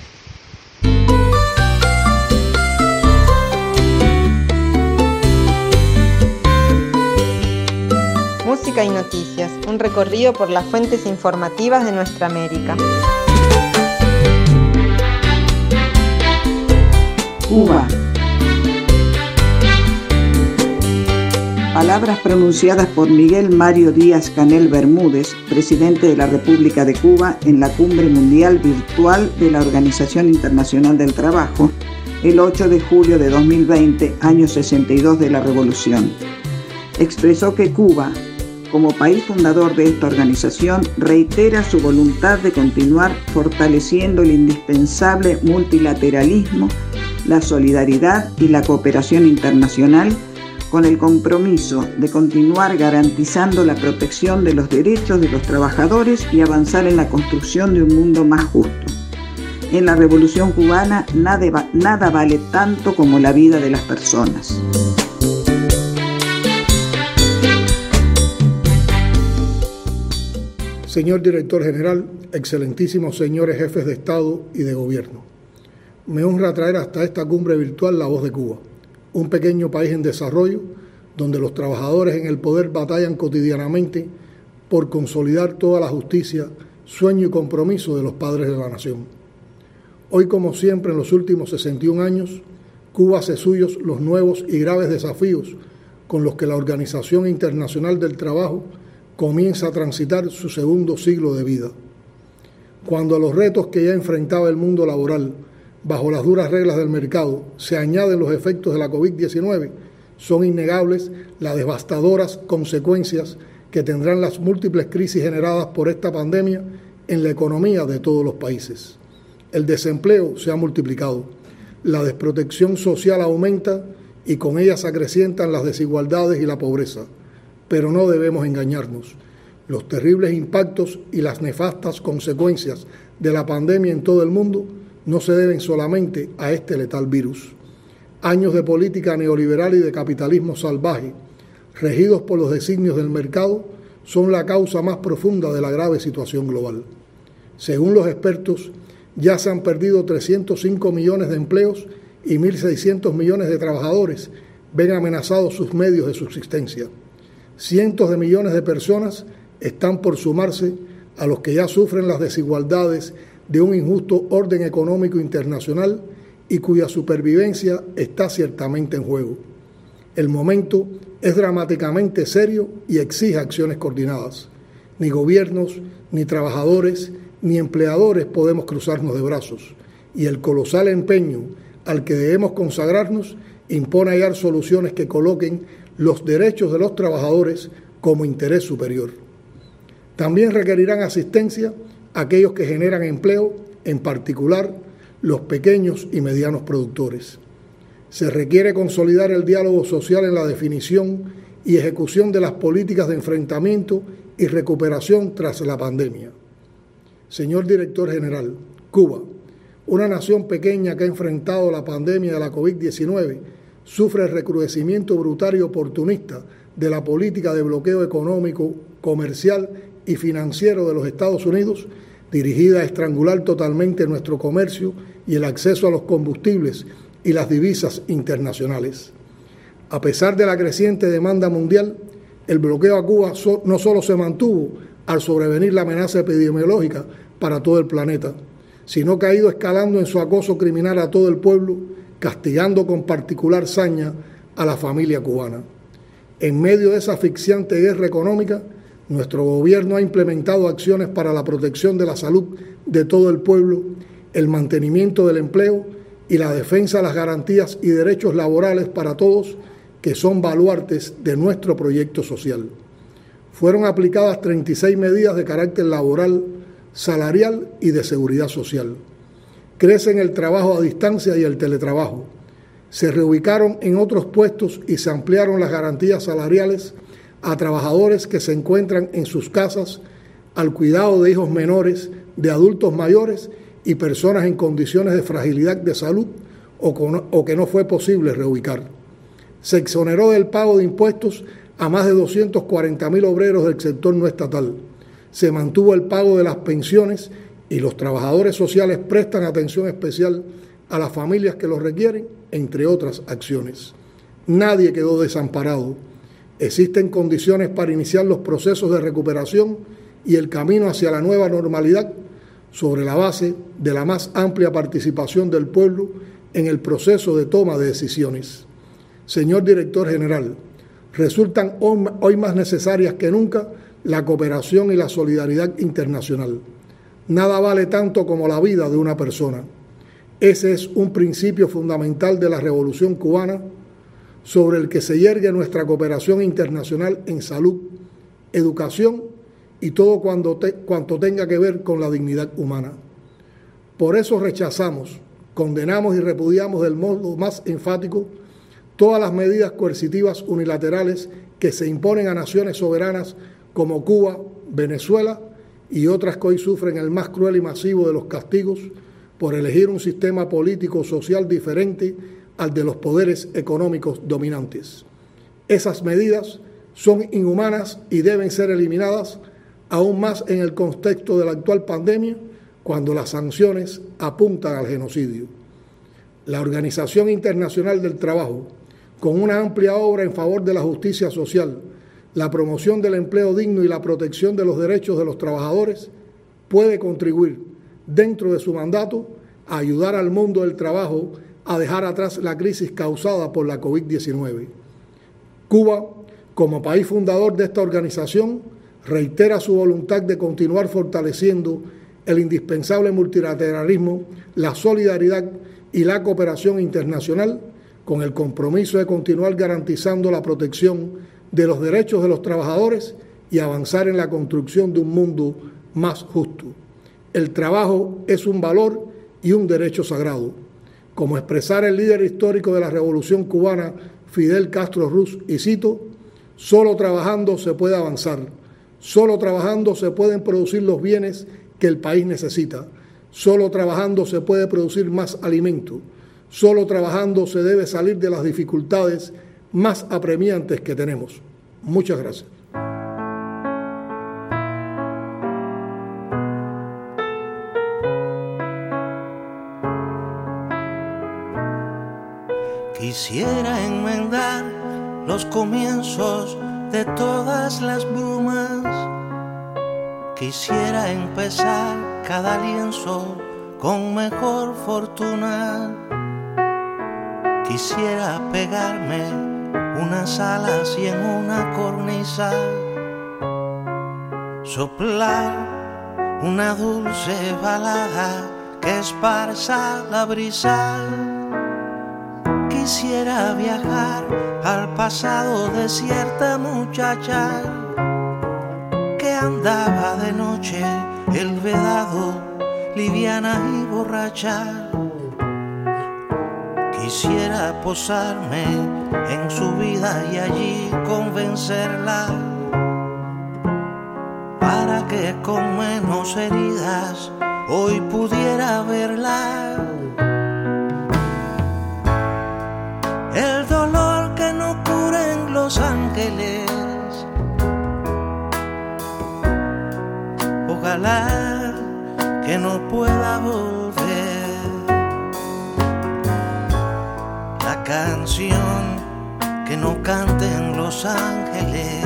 Música y noticias, un recorrido por las fuentes informativas de nuestra América. Cuba. Palabras pronunciadas por Miguel Mario Díaz-Canel Bermúdez, presidente de la República de Cuba, en la Cumbre Mundial Virtual de la Organización Internacional del Trabajo, el ocho de julio de dos mil veinte, año sesenta y dos de la Revolución. Expresó que Cuba, como país fundador de esta organización, reitera su voluntad de continuar fortaleciendo el indispensable multilateralismo, la solidaridad y la cooperación internacional, con el compromiso de continuar garantizando la protección de los derechos de los trabajadores y avanzar en la construcción de un mundo más justo. En la Revolución Cubana nada, nada vale tanto como la vida de las personas. Señor Director General, excelentísimos señores jefes de Estado y de Gobierno, me honra traer hasta esta cumbre virtual la voz de Cuba, un pequeño país en desarrollo donde los trabajadores en el poder batallan cotidianamente por consolidar toda la justicia, sueño y compromiso de los padres de la nación. Hoy, como siempre en los últimos sesenta y un años, Cuba hace suyos los nuevos y graves desafíos con los que la Organización Internacional del Trabajo comienza a transitar su segundo siglo de vida. Cuando a los retos que ya enfrentaba el mundo laboral, bajo las duras reglas del mercado, se añaden los efectos de la COVID diecinueve, son innegables las devastadoras consecuencias que tendrán las múltiples crisis generadas por esta pandemia en la economía de todos los países. El desempleo se ha multiplicado, la desprotección social aumenta y con ella se acrecientan las desigualdades y la pobreza. Pero no debemos engañarnos. Los terribles impactos y las nefastas consecuencias de la pandemia en todo el mundo no se deben solamente a este letal virus. Años de política neoliberal y de capitalismo salvaje, regidos por los designios del mercado, son la causa más profunda de la grave situación global. Según los expertos, ya se han perdido trescientos cinco millones de empleos y mil seiscientos millones de trabajadores ven amenazados sus medios de subsistencia. Cientos de millones de personas están por sumarse a los que ya sufren las desigualdades de un injusto orden económico internacional y cuya supervivencia está ciertamente en juego. El momento es dramáticamente serio y exige acciones coordinadas. Ni gobiernos, ni trabajadores, ni empleadores podemos cruzarnos de brazos, y el colosal empeño al que debemos consagrarnos impone hallar soluciones que coloquen los derechos de los trabajadores como interés superior. También requerirán asistencia aquellos que generan empleo, en particular los pequeños y medianos productores. Se requiere consolidar el diálogo social en la definición y ejecución de las políticas de enfrentamiento y recuperación tras la pandemia. Señor Director General, Cuba, una nación pequeña que ha enfrentado la pandemia de la COVID diecinueve, sufre el recrudecimiento brutal y oportunista de la política de bloqueo económico, comercial y financiero de los Estados Unidos, dirigida a estrangular totalmente nuestro comercio y el acceso a los combustibles y las divisas internacionales. A pesar de la creciente demanda mundial, el bloqueo a Cuba so- no solo se mantuvo al sobrevenir la amenaza epidemiológica para todo el planeta, sino que ha ido escalando en su acoso criminal a todo el pueblo castigando con particular saña a la familia cubana. En medio de esa asfixiante guerra económica, nuestro gobierno ha implementado acciones para la protección de la salud de todo el pueblo, el mantenimiento del empleo y la defensa de las garantías y derechos laborales para todos, que son baluartes de nuestro proyecto social. Fueron aplicadas treinta y seis medidas de carácter laboral, salarial y de seguridad social. Crecen el trabajo a distancia y el teletrabajo. Se reubicaron en otros puestos y se ampliaron las garantías salariales a trabajadores que se encuentran en sus casas, al cuidado de hijos menores, de adultos mayores y personas en condiciones de fragilidad de salud o, con, o que no fue posible reubicar. Se exoneró del pago de impuestos a más de doscientos cuarenta mil obreros del sector no estatal. Se mantuvo el pago de las pensiones y los trabajadores sociales prestan atención especial a las familias que lo requieren, entre otras acciones. Nadie quedó desamparado. Existen condiciones para iniciar los procesos de recuperación y el camino hacia la nueva normalidad sobre la base de la más amplia participación del pueblo en el proceso de toma de decisiones. Señor Director General, resultan hoy más necesarias que nunca la cooperación y la solidaridad internacional. Nada vale tanto como la vida de una persona. Ese es un principio fundamental de la Revolución Cubana, sobre el que se yergue nuestra cooperación internacional en salud, educación y todo cuanto, te, cuanto tenga que ver con la dignidad humana. Por eso rechazamos, condenamos y repudiamos del modo más enfático todas las medidas coercitivas unilaterales que se imponen a naciones soberanas como Cuba, Venezuela y otras que hoy sufren el más cruel y masivo de los castigos por elegir un sistema político-social diferente al de los poderes económicos dominantes. Esas medidas son inhumanas y deben ser eliminadas, aún más en el contexto de la actual pandemia, cuando las sanciones apuntan al genocidio. La Organización Internacional del Trabajo, con una amplia obra en favor de la justicia social, la promoción del empleo digno y la protección de los derechos de los trabajadores, puede contribuir, dentro de su mandato, a ayudar al mundo del trabajo a dejar atrás la crisis causada por la COVID diecinueve. Cuba, como país fundador de esta organización, reitera su voluntad de continuar fortaleciendo el indispensable multilateralismo, la solidaridad y la cooperación internacional, con el compromiso de continuar garantizando la protección de los derechos de los trabajadores y avanzar en la construcción de un mundo más justo. El trabajo es un valor y un derecho sagrado. Como expresara el líder histórico de la Revolución Cubana, Fidel Castro Ruz, y cito, solo trabajando se puede avanzar, solo trabajando se pueden producir los bienes que el país necesita, solo trabajando se puede producir más alimento, solo trabajando se debe salir de las dificultades más apremiantes que tenemos. Muchas gracias. Quisiera enmendar los comienzos de todas las brumas. Quisiera empezar cada lienzo con mejor fortuna. Quisiera pegarme unas alas y en una cornisa soplar una dulce balada que esparza la brisa. Quisiera viajar al pasado de cierta muchacha que andaba de noche el vedado, liviana y borracha. Quisiera posarme en su vida y allí convencerla para que con menos heridas hoy pudiera verla. El dolor que no curen los ángeles, ojalá que no pueda volver. La canción que no canten los ángeles,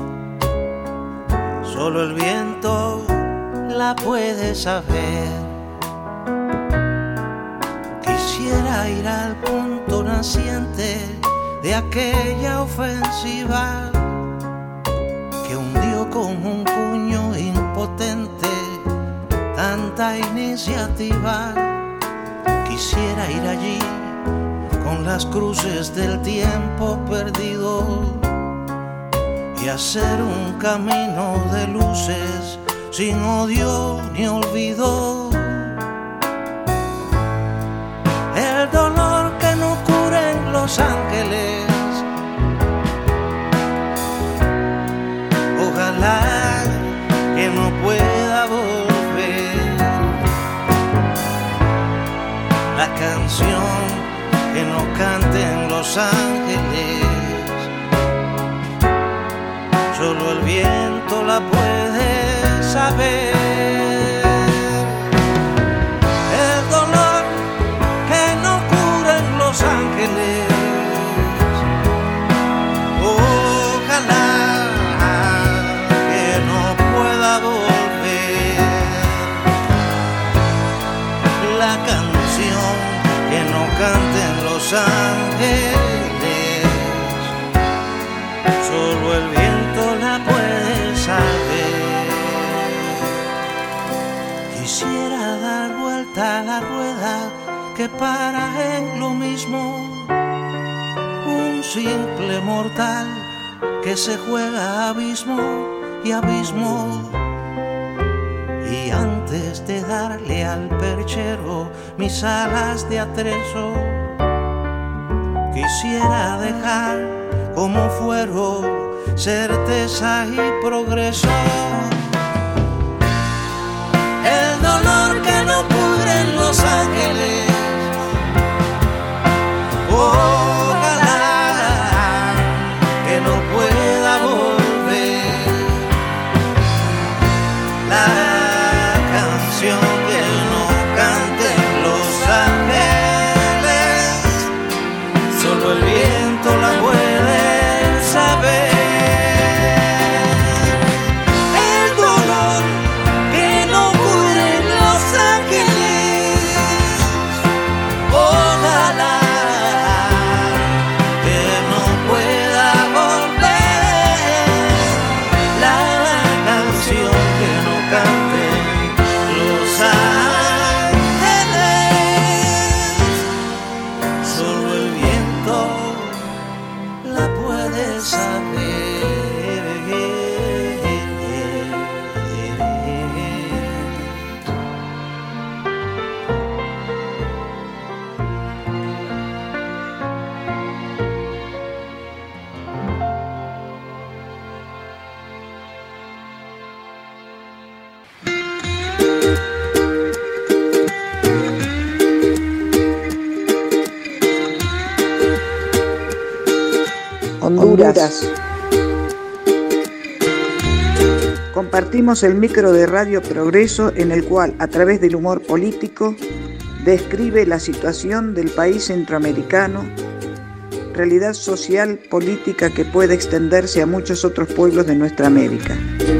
solo el viento la puede saber. Quisiera Quisiera ir al punto naciente de aquella ofensiva que hundió como un puño impotente tanta iniciativa. Quisiera ir allí con las cruces del tiempo perdido y hacer un camino de luces sin odio ni olvido. El dolor que no cura en Los Ángeles, ojalá que no pueda volver. La canción que no cante en Los Ángeles, solo el viento la puede saber. El dolor que no cura en Los Ángeles, ojalá que no pueda volver. La canción que no cante en Los Ángeles, solo el viento la puede saber. Quisiera dar vuelta a la rueda que para en lo mismo, un simple mortal que se juega a abismo y abismo. Y antes de darle al perchero mis alas de atrezo, quisiera dejar como fuero certeza y progreso. El dolor que no pudre en Los Ángeles, ojalá que no pueda volver. La canción que no cante en Los Ángeles, solo el viento la puede saber. El dolor que no cure en Los Ángeles, ojalá que no pueda volver. La canción que no cante Los Ángeles, solo el viento la puede saber. Honduras. Compartimos el micro de Radio Progreso, en el cual, a través del humor político, describe la situación del país centroamericano, realidad social, política que puede extenderse a muchos otros pueblos de nuestra América.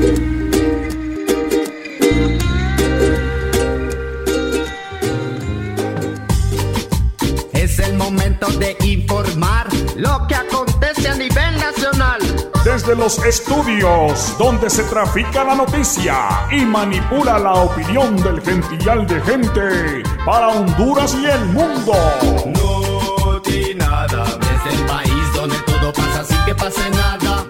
Es el momento de informar lo que acontece a nivel nacional. Desde los estudios donde se trafica la noticia y manipula la opinión del gentillal de gente para Honduras y el mundo. No tiene nada, desde el país donde todo pasa sin que pase nada.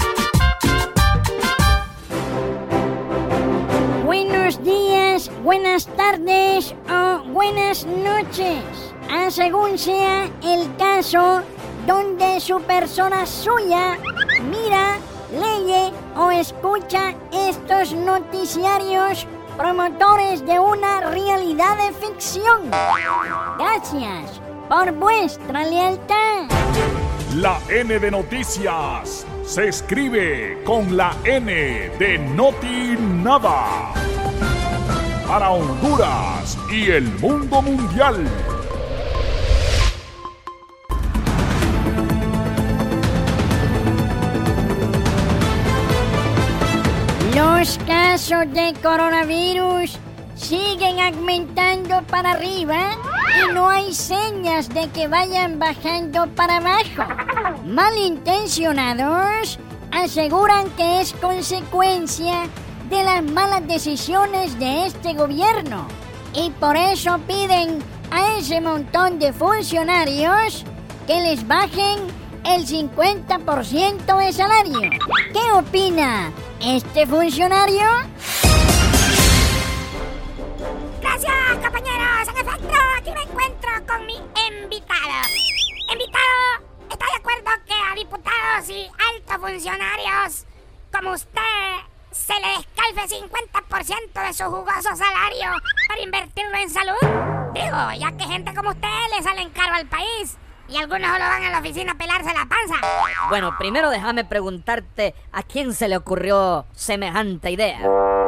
Buenos días, buenas tardes o buenas noches, a según sea el caso donde su persona suya mira, lee o escucha estos noticiarios promotores de una realidad de ficción. Gracias por vuestra lealtad. La N de Noticias se escribe con la N de Noti Nada. Para Honduras y el mundo mundial. Los casos de coronavirus siguen aumentando para arriba y no hay señas de que vayan bajando para abajo. Malintencionados aseguran que es consecuencia de las malas decisiones de este gobierno y por eso piden a ese montón de funcionarios que les bajen el cincuenta por ciento de salario. ¿Qué opina este funcionario? Gracias, compañeros. En efecto, aquí me encuentro con mi invitado. Invitado, ¿está de acuerdo que a diputados y altos funcionarios como usted se le descalfe cincuenta por ciento de su jugoso salario para invertirlo en salud? Digo, ya que gente como usted le salen caro al país y algunos solo van a la oficina a pelarse la panza. Bueno, primero déjame preguntarte a quién se le ocurrió semejante idea.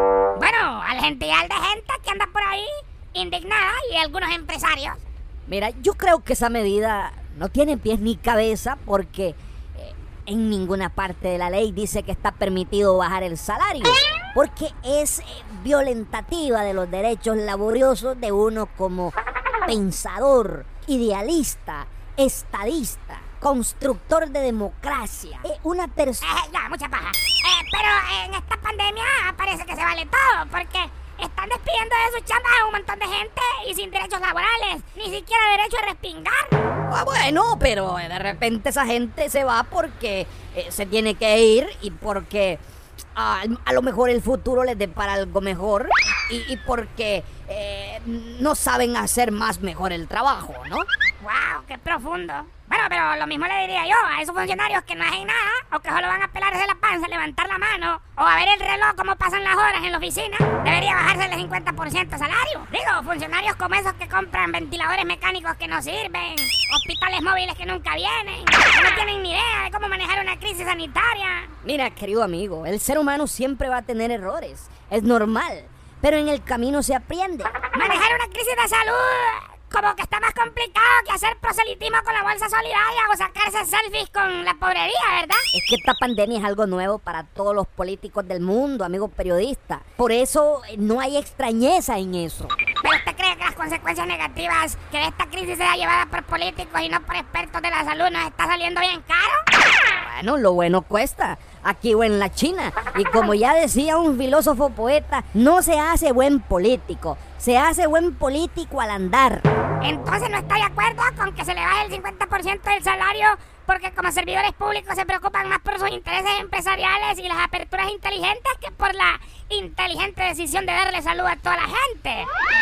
Bueno, al gentillal de gente que anda por ahí indignada y algunos empresarios. Mira, yo creo que esa medida no tiene pies ni cabeza porque eh, en ninguna parte de la ley dice que está permitido bajar el salario, porque es eh, violentativa de los derechos laboriosos de uno como pensador, idealista, estadista, constructor de democracia. Eh, una persona... Eh, ya, mucha paja. Eh, pero en esta pandemia parece que se vale todo, porque están despidiendo de sus chambas a un montón de gente y sin derechos laborales, ni siquiera derecho a respingar. Ah, bueno, pero de repente esa gente se va porque eh, se tiene que ir y porque ah, a lo mejor el futuro les depara algo mejor y, y porque eh, no saben hacer más mejor el trabajo, ¿no? ¡Wow! ¡Qué profundo! Bueno, pero lo mismo le diría yo a esos funcionarios que no hacen nada, o que solo van a pelarse la panza, levantar la mano, o a ver el reloj cómo pasan las horas en la oficina. Debería bajarse el cincuenta por ciento salario. Digo, funcionarios como esos que compran ventiladores mecánicos que no sirven, hospitales móviles que nunca vienen, que no tienen ni idea de cómo manejar una crisis sanitaria. Mira, querido amigo, el ser humano siempre va a tener errores. Es normal, pero en el camino se aprende. Manejar una crisis de salud... como que está más complicado que hacer proselitismo con la bolsa solidaria o sacarse selfies con la pobrería, ¿verdad? Es que esta pandemia es algo nuevo para todos los políticos del mundo, amigos periodistas. Por eso no hay extrañeza en eso. ¿Pero usted cree que las consecuencias negativas que esta crisis sea llevada por políticos y no por expertos de la salud nos está saliendo bien caro? Bueno, lo bueno cuesta, aquí o en la China. Y como ya decía un filósofo poeta, no se hace buen político, se hace buen político al andar. Entonces no está de acuerdo con que se le baje el cincuenta por ciento del salario porque como servidores públicos se preocupan más por sus intereses empresariales y las aperturas inteligentes que por la inteligente decisión de darle salud a toda la gente.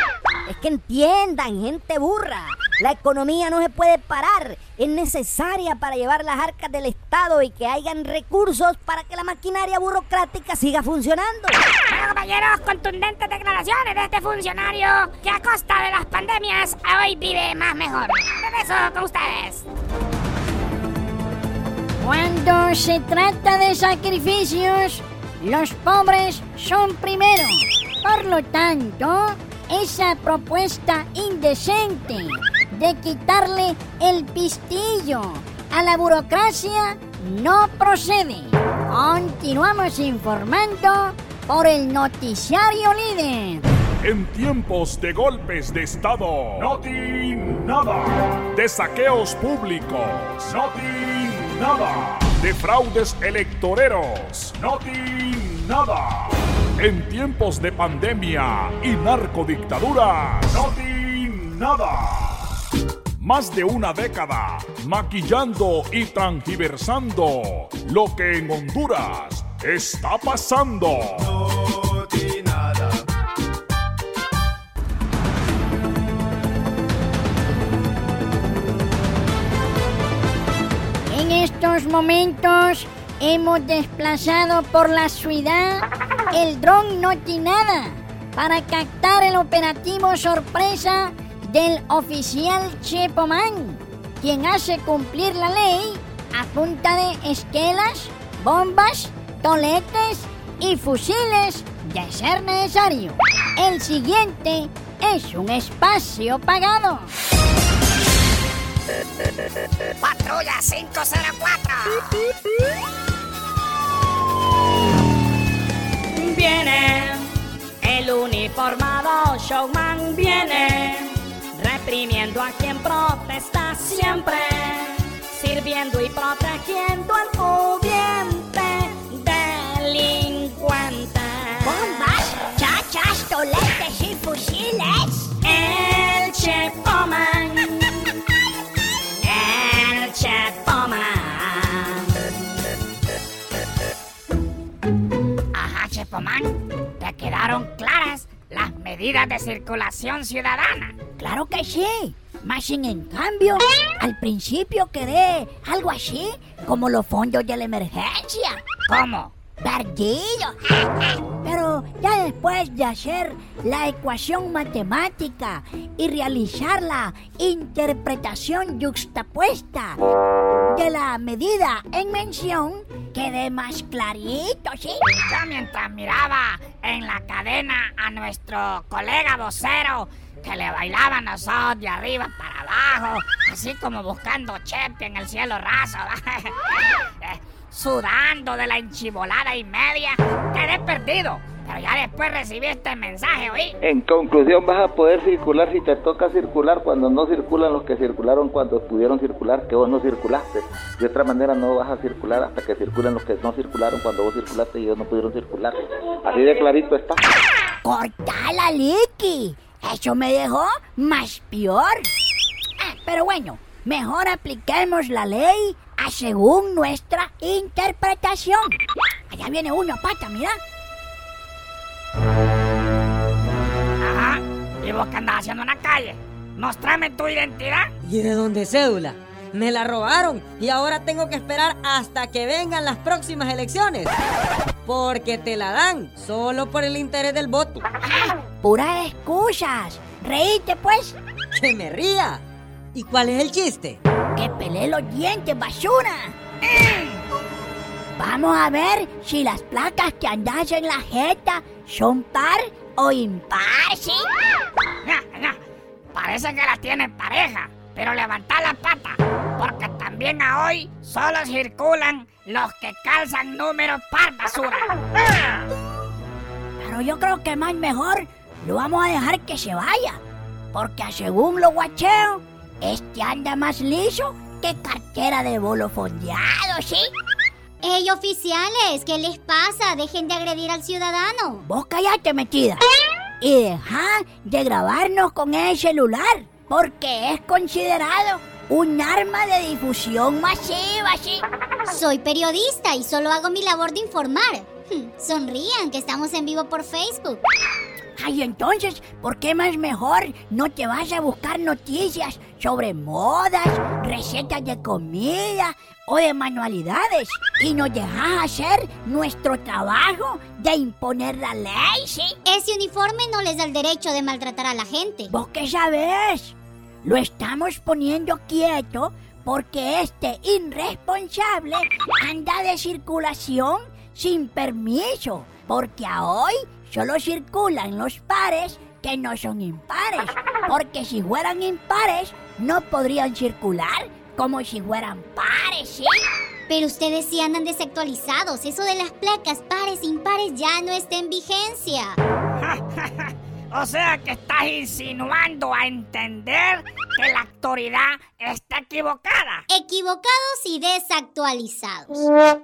Es que entiendan, gente burra, la economía no se puede parar, es necesaria para llevar las arcas del Estado y que hayan recursos para que la maquinaria burocrática siga funcionando. Bueno, compañeros, contundentes declaraciones de este funcionario que a costa de las pandemias hoy vive más mejor. Regreso con ustedes. Cuando se trata de sacrificios, los pobres son primero. Por lo tanto, esa propuesta indecente de quitarle el pistillo a la burocracia no procede. Continuamos informando por el noticiario líder. En tiempos de golpes de Estado, Noti Nada. De saqueos públicos, Noti Nada. De fraudes electoreros, Noti Nada. En tiempos de pandemia y narcodictaduras, Noti Nada. Más de una década maquillando y transgiversando lo que en Honduras está pasando. Noti Nada. En estos momentos hemos desplazado por la ciudad el dron Noti Nada para captar el operativo sorpresa del oficial Chepomán, quien hace cumplir la ley a punta de esquelas, bombas, toletes y fusiles de ser necesario. El siguiente es un espacio pagado. Patrulla cinco cero cuatro. Viene el uniformado showman, viene reprimiendo a quien protesta siempre, sirviendo y protegiendo al pudiente delincuente. Bombas, chachas, toletes y fusiles. El Chepoman, el Chepoman. Ajá, Chepoman, ¿te quedaron claras las medidas de circulación ciudadana? Claro que sí. Más sin en cambio, al principio quedé algo así como los fondos de la emergencia. ¿Cómo? Perdido. Pero ya después de hacer la ecuación matemática y realizar la interpretación yuxtapuesta de la medida en mención, quedé más clarito, ¿sí? Yo mientras miraba en la cadena a nuestro colega vocero que le bailaban los ojos de arriba para abajo, así como buscando chepe en el cielo raso, eh, sudando de la enchibolada y media, quedé perdido. Pero ya después recibí este mensaje, ¿oí? En conclusión, vas a poder circular si te toca circular cuando no circulan los que circularon cuando pudieron circular, que vos no circulaste. De otra manera no vas a circular hasta que circulen los que no circularon cuando vos circulaste y ellos no pudieron circular. Así de clarito está. ¡Cortala, Licky! Eso me dejó más peor. Ah, pero bueno, mejor apliquemos la ley a según nuestra interpretación. Allá viene uno, pata, mira. Ajá, ¿y vos qué andás haciendo en la calle? Mostrame tu identidad. ¿Y de dónde cédula? Me la robaron y ahora tengo que esperar hasta que vengan las próximas elecciones. Porque te la dan solo por el interés del voto. Ah, puras excusas. Reíte, pues. Que me ría. ¿Y cuál es el chiste? Que peleé los dientes, basura. Vamos a ver si las placas que andas en la jeta son par o impar, ¿sí? No, no, parece que las tienen pareja, pero levantá la pata, porque también a hoy solo circulan los que calzan números par, basura. Pero yo creo que más mejor lo vamos a dejar que se vaya, porque según lo guacheo, este anda más liso que cartera de bolo fondeado, ¿sí? ¡Ey, oficiales! ¿Qué les pasa? Dejen de agredir al ciudadano. Vos callate, metida. Y deja de grabarnos con ese celular, porque es considerado un arma de difusión masiva, ¿sí? Soy periodista y solo hago mi labor de informar. Sonrían, que estamos en vivo por Facebook. Ay, entonces, ¿por qué más mejor no te vas a buscar noticias sobre modas, recetas de comida o de manualidades y nos dejas hacer nuestro trabajo de imponer la ley, ¿sí? Ese uniforme no les da el derecho de maltratar a la gente. ¿Vos qué sabés? Lo estamos poniendo quieto porque este irresponsable anda de circulación sin permiso, porque a hoy solo circulan los pares que no son impares, porque si fueran impares no podrían circular como si fueran pares, ¿sí? Pero ustedes sí andan desactualizados. Eso de las placas pares e impares ya no está en vigencia. O sea que estás insinuando a entender que la autoridad está equivocada. Equivocados y desactualizados.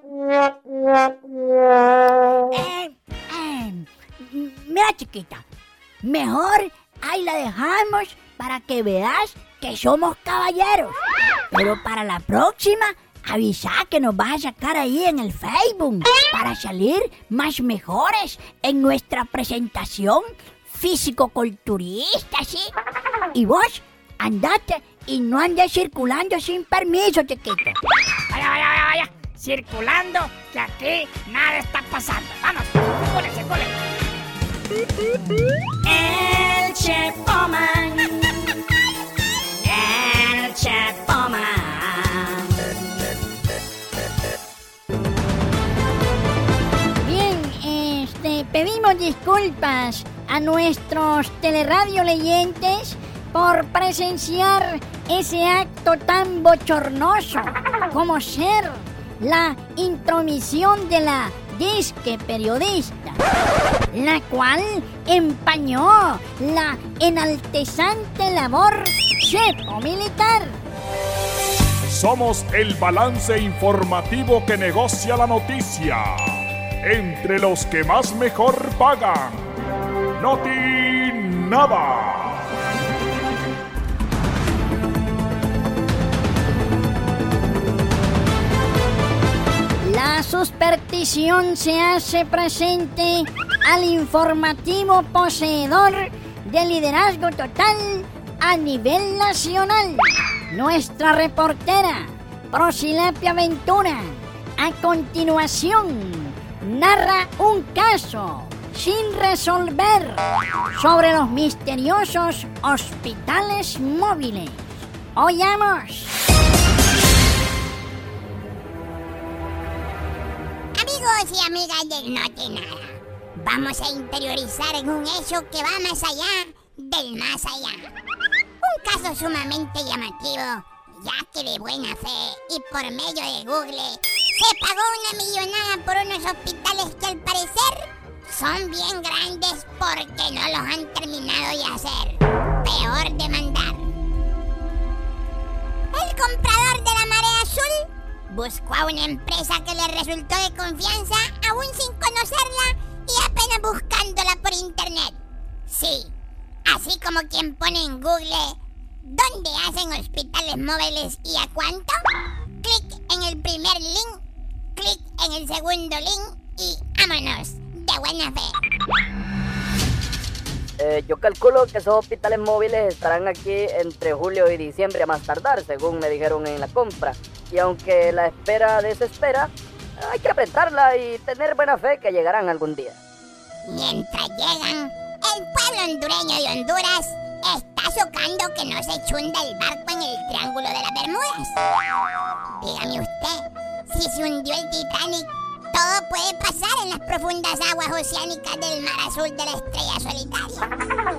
Eh, eh, mira, chiquita, mejor ahí la dejamos para que veas que somos caballeros. Pero para la próxima, avisa que nos vas a sacar ahí en el Facebook para salir más mejores en nuestra presentación físico-culturista, ¿sí? Y vos, andate y no andes circulando sin permiso, chiquito. Vaya, vaya, vaya, vaya. Circulando, que aquí nada está pasando. Vamos, circulen, circulen. El Chepoman. El Chepoman. Bien, este, pedimos disculpas a nuestros teleradio leyentes por presenciar ese acto tan bochornoso como ser la intromisión de la disque periodista. la cual empañó la enaltezante labor cepo-militar. Somos el balance informativo que negocia la noticia entre los que más mejor pagan. Noti Nada. La superstición se hace presente al informativo poseedor de liderazgo total a nivel nacional. Nuestra reportera, Prosilepia Ventura, a continuación, narra un caso sin resolver sobre los misteriosos hospitales móviles. Oyamos. Amigos y amigas del Noti Nada, vamos a interiorizar en un hecho que va más allá del más allá. Un caso sumamente llamativo, ya que de buena fe y por medio de Google se pagó una millonada por unos hospitales que al parecer son bien grandes porque no los han terminado de hacer. Peor de mandar. El comprador de la Marea Azul buscó a una empresa que le resultó de confianza aún sin conocerla y apenas buscándola por internet. Sí, así como quien pone en Google ¿dónde hacen hospitales móviles y a cuánto? Clic en el primer link, clic en el segundo link y vámonos, de buena fe. Eh, yo calculo que esos hospitales móviles estarán aquí entre julio y diciembre a más tardar, según me dijeron en la compra. Y aunque la espera desespera, hay que apretarla y tener buena fe que llegarán algún día. Mientras llegan, el pueblo hondureño de Honduras está socando que no se chunda el barco en el Triángulo de las Bermudas. Dígame usted, si se hundió el Titanic, todo puede pasar en las profundas aguas oceánicas del mar azul de la estrella solitaria.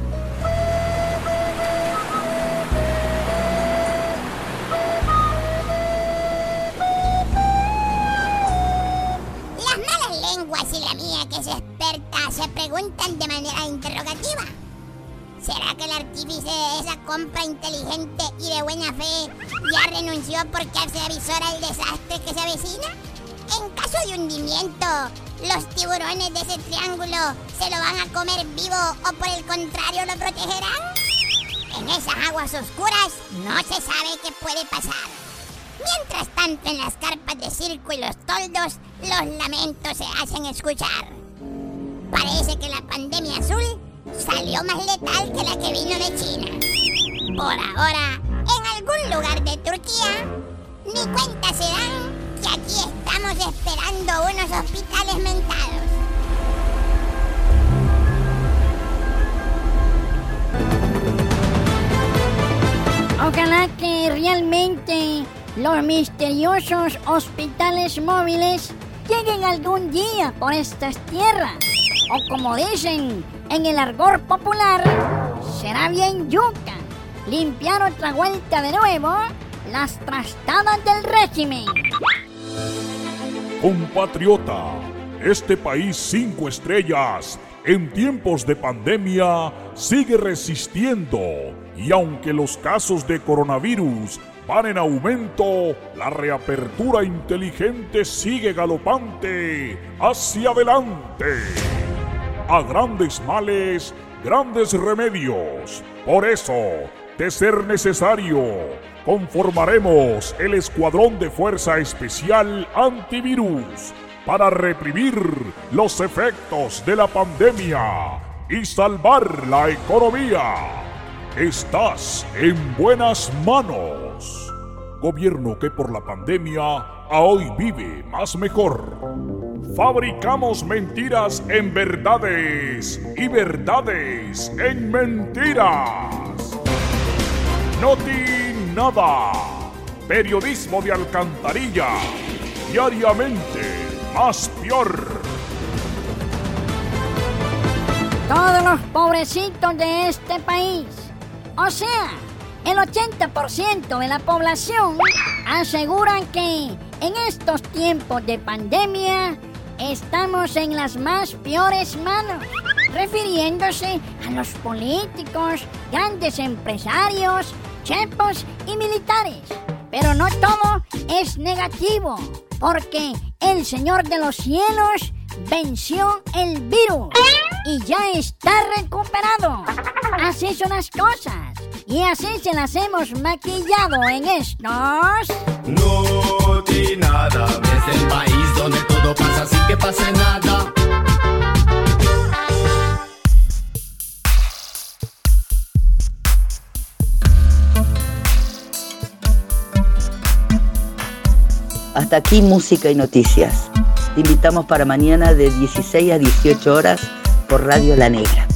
Las malas lenguas y la mía, que es experta, se preguntan de manera interrogativa. ¿Será que el artífice de esa compra inteligente y de buena fe ya renunció porque se avisora el desastre que se avecina? En caso de hundimiento, ¿los tiburones de ese triángulo se lo van a comer vivo o por el contrario lo protegerán? En esas aguas oscuras no se sabe qué puede pasar. Mientras tanto, en las carpas de circo y los toldos, los lamentos se hacen escuchar. Parece que la pandemia azul salió más letal que la que vino de China. Por ahora, en algún lugar de Turquía, ni cuenta se dan que aquí estamos esperando unos hospitales mentados. Ojalá que realmente los misteriosos hospitales móviles lleguen algún día por estas tierras. O como dicen en el argot popular, será bien yuca limpiar otra vuelta de nuevo las trastadas del régimen. Compatriota, este país cinco estrellas en tiempos de pandemia sigue resistiendo y aunque los casos de coronavirus van en aumento, la reapertura inteligente sigue galopante hacia adelante. A grandes males, grandes remedios. Por eso, de ser necesario, conformaremos el Escuadrón de Fuerza Especial Antivirus para reprimir los efectos de la pandemia y salvar la economía. Estás en buenas manos. Gobierno que por la pandemia a hoy vive más mejor. Fabricamos mentiras en verdades y verdades en mentiras. Noti Nada. Periodismo de alcantarilla. Diariamente más peor. Todos los pobrecitos de este país, o sea, el ochenta por ciento de la población, aseguran que en estos tiempos de pandemia estamos en las más peores manos, refiriéndose a los políticos, grandes empresarios, chepos y militares. Pero no todo es negativo, porque el Señor de los Cielos venció el virus y ya está recuperado. Así son las cosas y así se las hemos maquillado en estos No tiene nada, es el país donde todo pasa sin que pase nada. Hasta aquí música y noticias. Te invitamos para mañana de dieciséis a dieciocho horas por Radio La Negra.